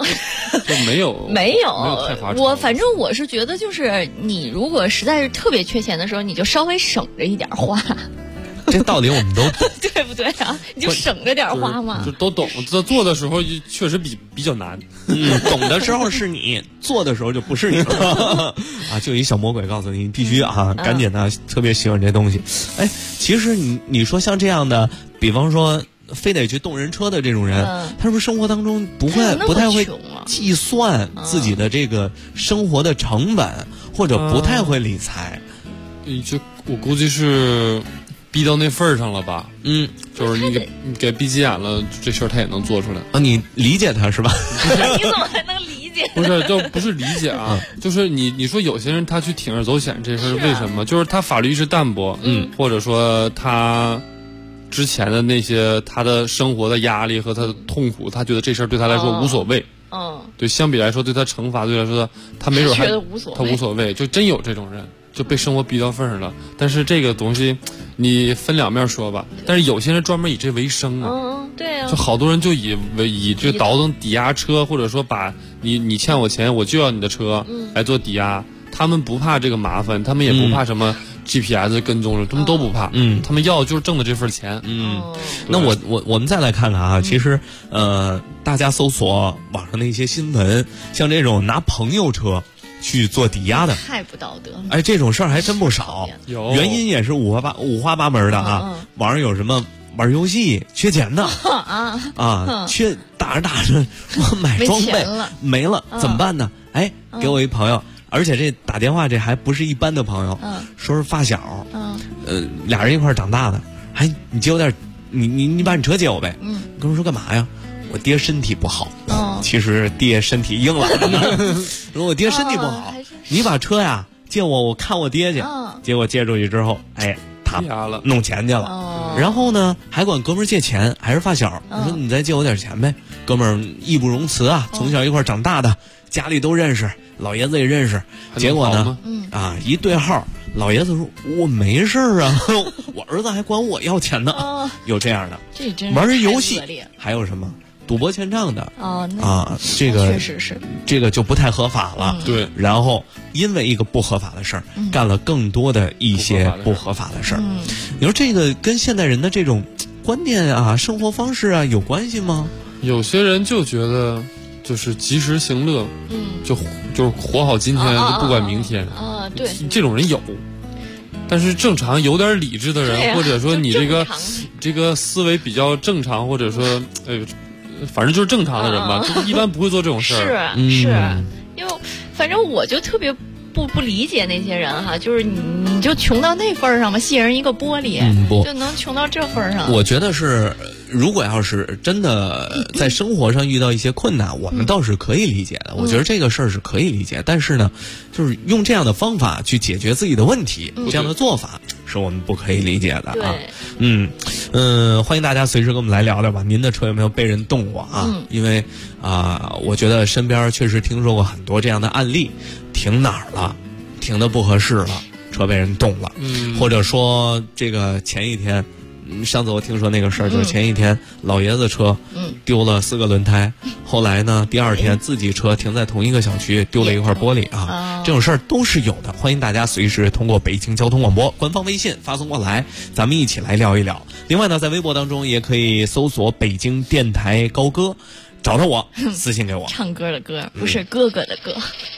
就没有太花哨。 反正我是觉得，就是你如果实在是特别缺钱的时候，你就稍微省着一点花。 这道理我们都懂， 对不对啊？你就省着点花嘛。 就都懂，在做的时候确实比较难。 懂的时候是你，做的时候就不是你了啊！就一小魔鬼告诉你必须啊，赶紧的，特别喜欢这东西。哎，其实你说像这样的，比方说非得去动人车的这种人，他是不是生活当中不太会计算自己的这个生活的成本，或者不太会理财？ 我估计是逼到那份儿上了吧？就是你给逼急眼了，这事儿他也能做出来啊！你理解他是吧？ 你怎么还能理解？ 不是理解啊，就是你说有些人他去铤而走险这事儿为什么？就是他法律意识淡薄，或者说他之前的那些他的生活的压力和他的痛苦，他觉得这事儿对他来说无所谓。对，相比来说，对他惩罚对他来说，他没准还他无所谓，就真有这种人。就被生活逼到份上了，但是这个东西，你分两面说吧。但是有些人专门以这为生啊， 对啊， 就好多人就以这倒腾抵押车，或者说把你欠我钱，我就要你的车来做抵押。他们不怕这个麻烦，他们也不怕什么 GPS 跟踪他们都不怕。他们要就是挣的这份钱。 那我们再来看看啊，其实大家搜索网上的一些新闻，像这种拿朋友车去做抵押的， 太不道德了。 哎，这种事儿还真不少，原因也是五花八门的啊。网上有什么玩游戏缺钱的缺打着买装备没了怎么办呢？哎，给我一朋友，而且这打电话这还不是一般的朋友，说是发小，俩人一块长大的，哎，你借我点，你把你车借我呗。跟我说干嘛呀？我爹身体不好，其实爹身体硬了。如果我爹身体不好，你把车呀借我看我爹去。结果借出去之后，哎，他弄钱去了。然后呢，还管哥们儿借钱，还是发小。我说你再借我点钱呗，哥们儿义不容辞啊，从小一块长大的，家里都认识，老爷子也认识。结果呢，一对号，老爷子说我没事啊，我儿子还管我要钱呢。有这样的， 这真玩游戏，还有什么？赌博欠账的这个确实是这个就不太合法了。 对， 然后因为一个不合法的事儿，干了更多的一些不合法的事儿。你说这个跟现代人的这种观念啊、生活方式啊有关系吗？ 有些人就觉得就是及时行乐，就是活好今天，就不管明天对， 这种人有。但是正常有点理智的人，或者说你这个思维比较正常，或者说反正就是正常的人吧，一般不会做这种事儿。 是，因为反正我就特别不理解那些人哈，就是你就穷到那份儿上嘛，卸人一个玻璃，就能穷到这份儿上。 我觉得是，如果要是真的在生活上遇到一些困难，我们倒是可以理解的。我觉得这个事儿是可以理解，但是呢，就是用这样的方法去解决自己的问题，这样的做法是我们不可以理解的啊。欢迎大家随时跟我们来聊聊吧。您的车有没有被人动过啊？因为我觉得身边确实听说过很多这样的案例，停哪儿了，停的不合适了，车被人动了，或者说这个前一天。上次我听说那个事儿，就是前一天老爷子车丢了4个轮胎，后来呢第二天自己车停在同一个小区丢了一块玻璃啊，这种事儿都是有的。欢迎大家随时通过北京交通广播官方微信发送过来，咱们一起来聊一聊。另外呢，在微博当中也可以搜索北京电台高歌，找到我私信给我。 唱歌的歌，不是哥哥的歌。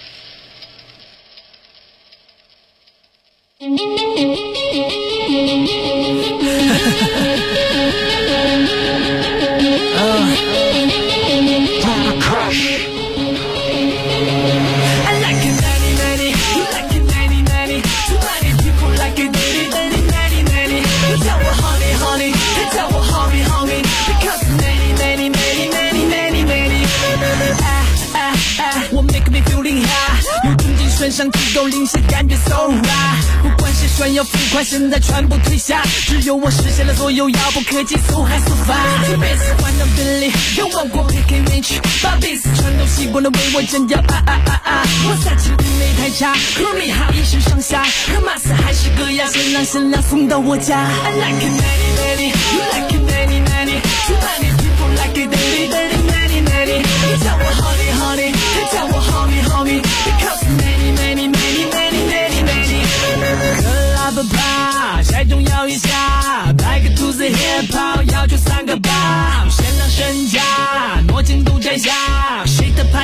穿上机构领先，感觉 so right。不管是炫耀浮夸，现在全部退下，只有我实现了所有遥不可及，速还速发。这辈子换到宾利，有望过 PK range， 把彼此全都习惯了为我真要我撒气并没太差，可厉害一身上下，可马斯还是个呀，先让限量送到我家。I like it nanny nanny, you like it nanny nanny, too many people like it dirty dirty nanny nanny。你叫我 honey honey。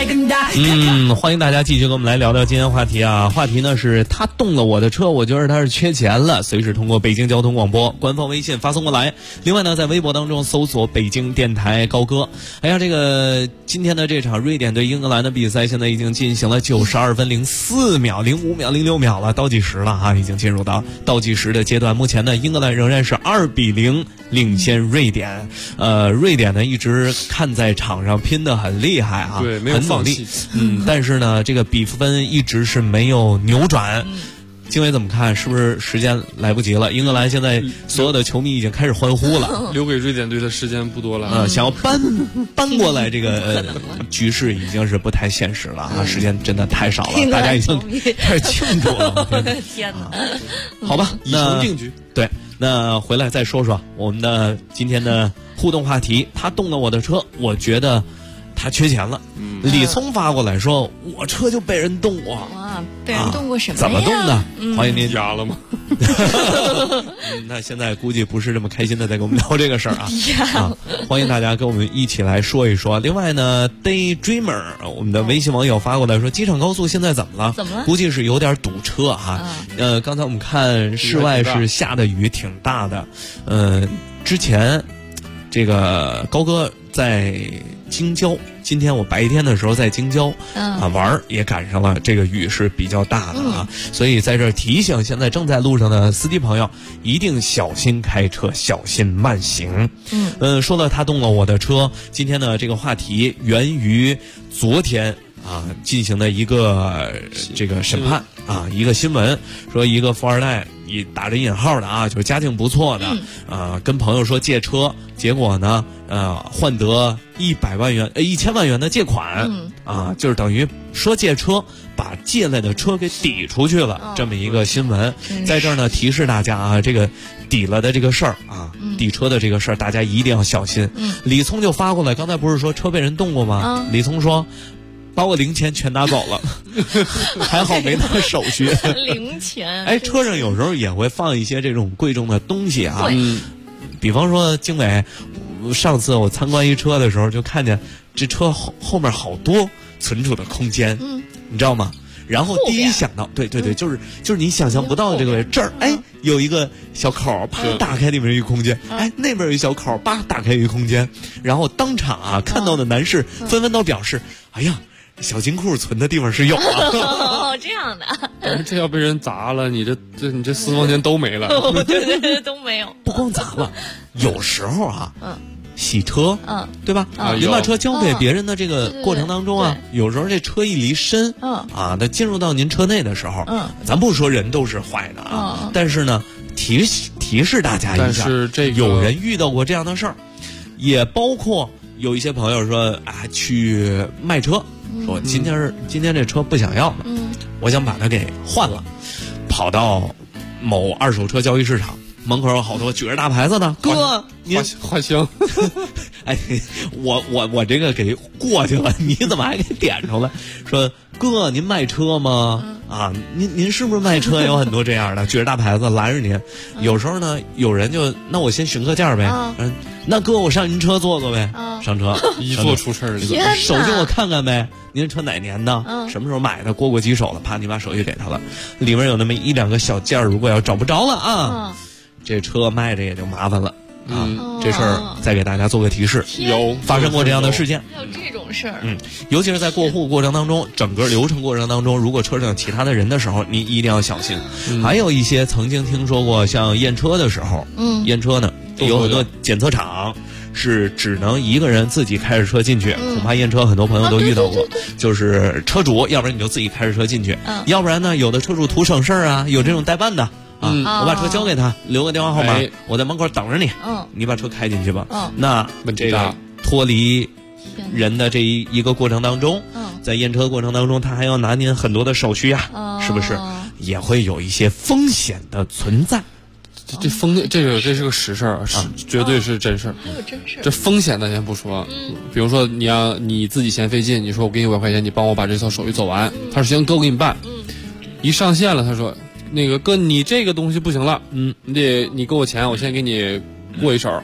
更大。 欢迎大家继续跟我们来聊聊今天话题啊。话题呢是他动了我的车，我觉得他是缺钱了。随时通过北京交通广播官方微信发送过来。另外呢，在微博当中搜索北京电台高歌。哎呀，这个今天的这场瑞典对英格兰的比赛现在已经进行了92分04秒、05秒、06秒了，倒计时了哈，已经进入到倒计时的阶段。目前呢，英格兰仍然是2-0领先瑞典。瑞典呢一直看在场上拼得很厉害啊， 对，没有放弃。 但是呢，这个比分一直是没有扭转。经纬怎么看？是不是时间来不及了？英格兰现在所有的球迷已经开始欢呼了。 留给瑞典队的时间不多了。 想要搬过来这个局势已经是不太现实了啊！时间真的太少了，大家已经开始庆祝了。 天哪！ 好吧， 已成定局。 对，那回来再说说我们的今天的互动话题。他动了我的车，我觉得他缺钱了。李聪发过来说，我车就被人动过。 哇，被人动过什么呀？ 怎么动的？欢迎您。 压了吗？ 那现在估计不是这么开心的在跟我们聊这个事儿啊。欢迎大家跟我们一起来说一说。另外呢 ，Daydreamer 我们的微信网友发过来说，机场高速现在怎么了？ 怎么了？ 估计是有点堵车啊。刚才我们看室外是下的雨挺大的。之前这个高哥在京郊，今天我白天的时候在京郊玩，也赶上了这个雨是比较大的啊，所以在这儿提醒现在正在路上的司机朋友，一定小心开车，小心慢行。说了他动了我的车，今天的这个话题源于昨天进行的一个这个审判啊，一个新闻说一个富二代，以打着引号的啊，就是家境不错的跟朋友说借车，结果呢换得1000万元的借款就是等于说借车把借来的车给抵出去了，这么一个新闻。在这儿呢提示大家啊，这个抵了的这个事儿啊，抵车的这个事儿大家一定要小心。李聪就发过来，刚才不是说车被人动过吗？李聪说把我零钱全拿走了，还好没拿手续。 零钱。 哎，车上有时候也会放一些这种贵重的东西啊。比方说经纬，上次我参观一车的时候，就看见这车后面好多存储的空间，你知道吗？然后第一想到，对，就是你想象不到的这个位置，这儿有一个小口，啪打开里面一个空间，那边有一小口，啪打开一个空间，然后当场看到的男士纷纷都表示，哎呀，小金库存的地方是有哦，这样的。 但是这要被人砸了，你这私房钱都没了。 对，都没有。 不光砸了，有时候洗车，对吧？您把车交给别人的这个过程当中啊，有时候这车一离身，它进入到您车内的时候，咱不说人都是坏的啊，但是呢，提示大家一下， 但是这个有人遇到过这样的事儿，也包括有一些朋友说去卖车，说今天这车不想要了，我想把它给换了，跑到某二手车交易市场。门口有好多举着大牌子的哥，你花香， 哎，我这个给过去了，你怎么还给点出来？说哥，您卖车吗？您是不是卖车？有很多这样的举着大牌子拦着您。有时候呢，有人就那我先询个价呗，那哥我上您车坐坐呗，上车一坐出事儿了， 手机我看看呗，您车哪年的？什么时候买的？过几手了？啪，你把手机给他了，里面有那么1-2个小件儿，如果要找不着了这车卖着也就麻烦了这事儿再给大家做个提示， 有发生过这样的事件， 还有这种事儿， 尤其是在过户过程当中，整个流程过程当中，如果车上有其他的人的时候，你一定要小心。还有一些曾经听说过，像验车的时候，验车呢有很多检测场是只能一个人自己开着车进去，恐怕验车很多朋友都遇到过，就是车主，要不然你就自己开着车进去，要不然呢，有的车主图省事儿啊，有这种代办的。我把车交给他，留个电话号码，我在门口等着你。你把车开进去吧。那这个脱离人的这一个过程当中，在验车过程当中，他还要拿您很多的手续呀，是不是？也会有一些风险的存在。 这是个实事儿，绝对是真事儿。 还有真事儿。 这风险咱先不说，比如说你自己嫌费劲，你说我给你500块钱，你帮我把这套手续走完，他说行，哥我给你办。一上线了，他说。那个哥，你这个东西不行了，你给我钱，我先给你过一手。他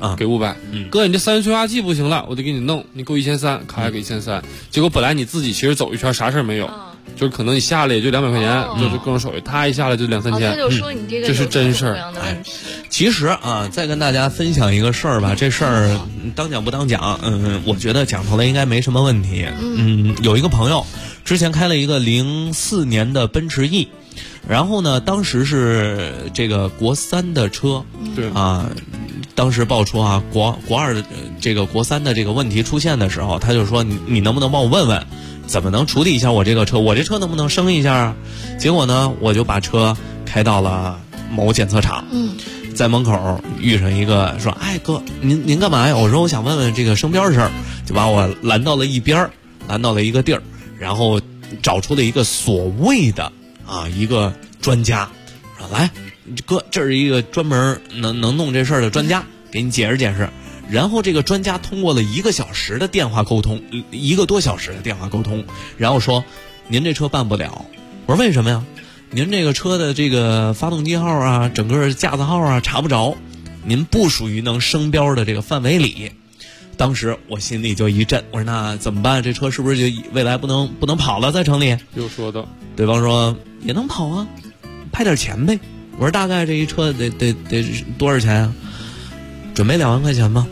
给500。哥，你这3元催化剂不行了，我得给你弄，你给我1300，咔给1300。结果本来你自己其实走一圈啥事儿没有，就是可能你下来也就200块钱，就是各种手续，他一下来就2-3千。 他就说你这个这是真事儿。 其实啊，再跟大家分享一个事儿吧，这事儿当讲不当讲，我觉得讲出来应该没什么问题。有一个朋友之前开了一个04年的奔驰 E。然后呢，当时是这个国3的车， 对啊，当时爆出啊国2的这个国3的这个问题出现的时候，他就说你能不能帮我问问，怎么能处理一下我这个车，我这车能不能升一下啊？结果呢，我就把车开到了某检测厂，在门口遇上一个说，哎哥，您干嘛呀？我说我想问问这个升标的事儿，就把我拦到了一边，拦到了一个地儿，然后找出了一个所谓的。一个专家说来，哥，这是一个专门能弄这事儿的专家，给你解释解释。然后这个专家通过了1个小时的电话沟通，1个多小时的电话沟通，然后说您这车办不了。我说为什么呀？您这个车的这个发动机号啊，整个架子号啊查不着，您不属于能升标的这个范围里。当时我心里就一震，我说那怎么办？这车是不是就未来不能跑了，在城里？ 又说的， 对方说也能跑啊，派点钱呗。我说大概这一车得多少钱啊？准备2万块钱吧。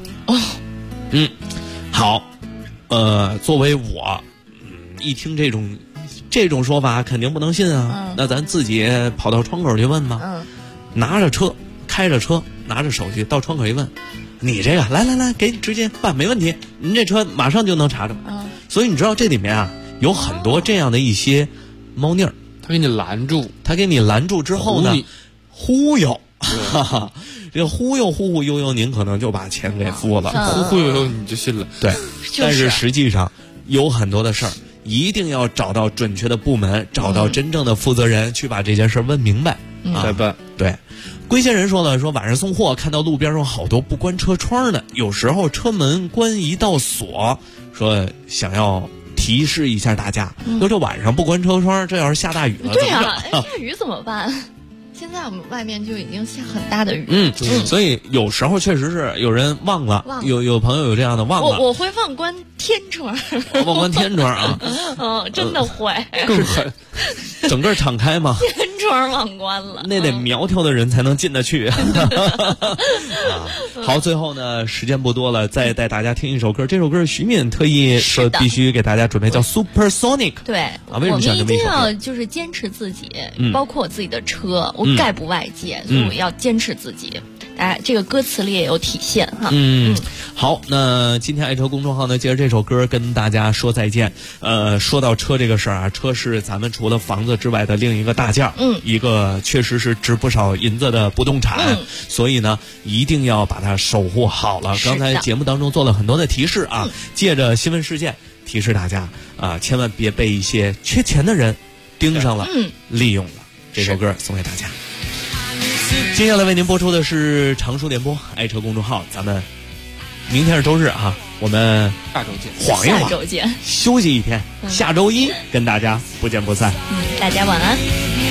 好，作为我，一听这种说法肯定不能信啊。那咱自己跑到窗口去问吧。拿着车，开着车，拿着手续到窗口一问。你这个来，给直接办没问题，您这车马上就能查着。所以你知道这里面啊有很多这样的一些猫腻儿， 他给你拦住之后呢，忽悠，这忽悠您可能就把钱给付了， 忽悠你就信了。 对，但是实际上有很多的事儿一定要找到准确的部门，找到真正的负责人去把这件事问明白再办。 对。龟仙人说了，说晚上送货看到路边上好多不关车窗的，有时候车门关一道锁，说想要提示一下大家，说这晚上不关车窗，这要是下大雨了， 对啊，下雨怎么办？现在我们外面就已经下很大的雨， 所以有时候确实是有人忘了，有朋友有这样的忘了。 我会忘关天窗， 忘关天窗啊， 真的会， 更狠，整个敞开吗？ 天窗忘关了， 那得苗条的人才能进得去。好，最后呢，时间不多了，再带大家听一首歌。这首歌是徐敏特意说必须给大家准备，叫 Supersonic。 对， 为什么选这么一首歌？ 我们一定要就是坚持自己，包括我自己的车，我概不外界，所以我要坚持自己。这个歌词里也有体现哈。 好，那今天爱车公众号呢，借着这首歌跟大家说再见。说到车这个事儿啊，车是咱们除了房子之外的另一个大件，一个确实是值不少银子的不动产，所以呢，一定要把它守护好了。刚才节目当中做了很多的提示啊，借着新闻事件提示大家啊，千万别被一些缺钱的人盯上了，利用了。这首歌送给大家。接下来为您播出的是常熟联播爱车公众号，咱们明天是周日啊，我们下周见， 晃一晃， 下周见， 休息一天，下周一跟大家不见不散。 大家晚安。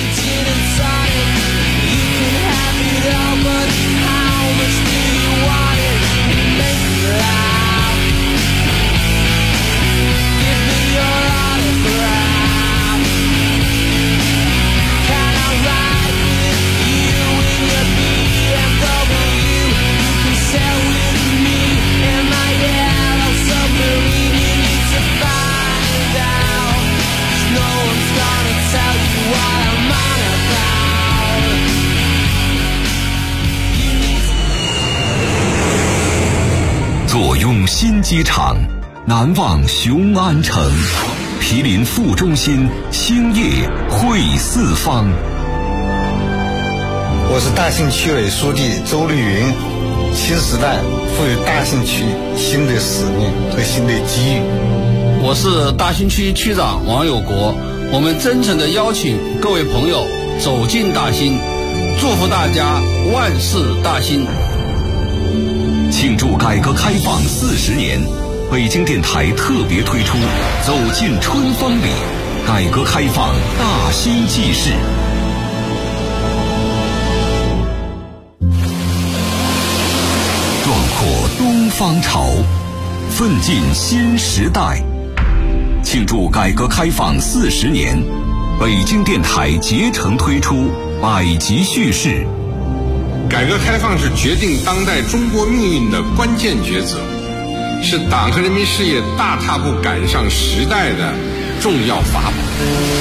坐拥新机场，难忘雄安城，毗邻副中心，兴业汇四方。 我是大兴区委书记周绿云。新时代赋予大兴区新的使命和新的机遇。 我是大兴区区长王有国。我们真诚地邀请各位朋友走进大兴，祝福大家万事大兴。 庆祝改革开放40年，北京电台特别推出《走进春风里》，改革开放大兴纪事。壮阔方潮，奋进新时代。庆祝改革开放40年，北京电台竭诚推出百集叙事。 改革开放是决定当代中国命运的关键抉择，是党和人民事业大踏步赶上时代的重要法宝。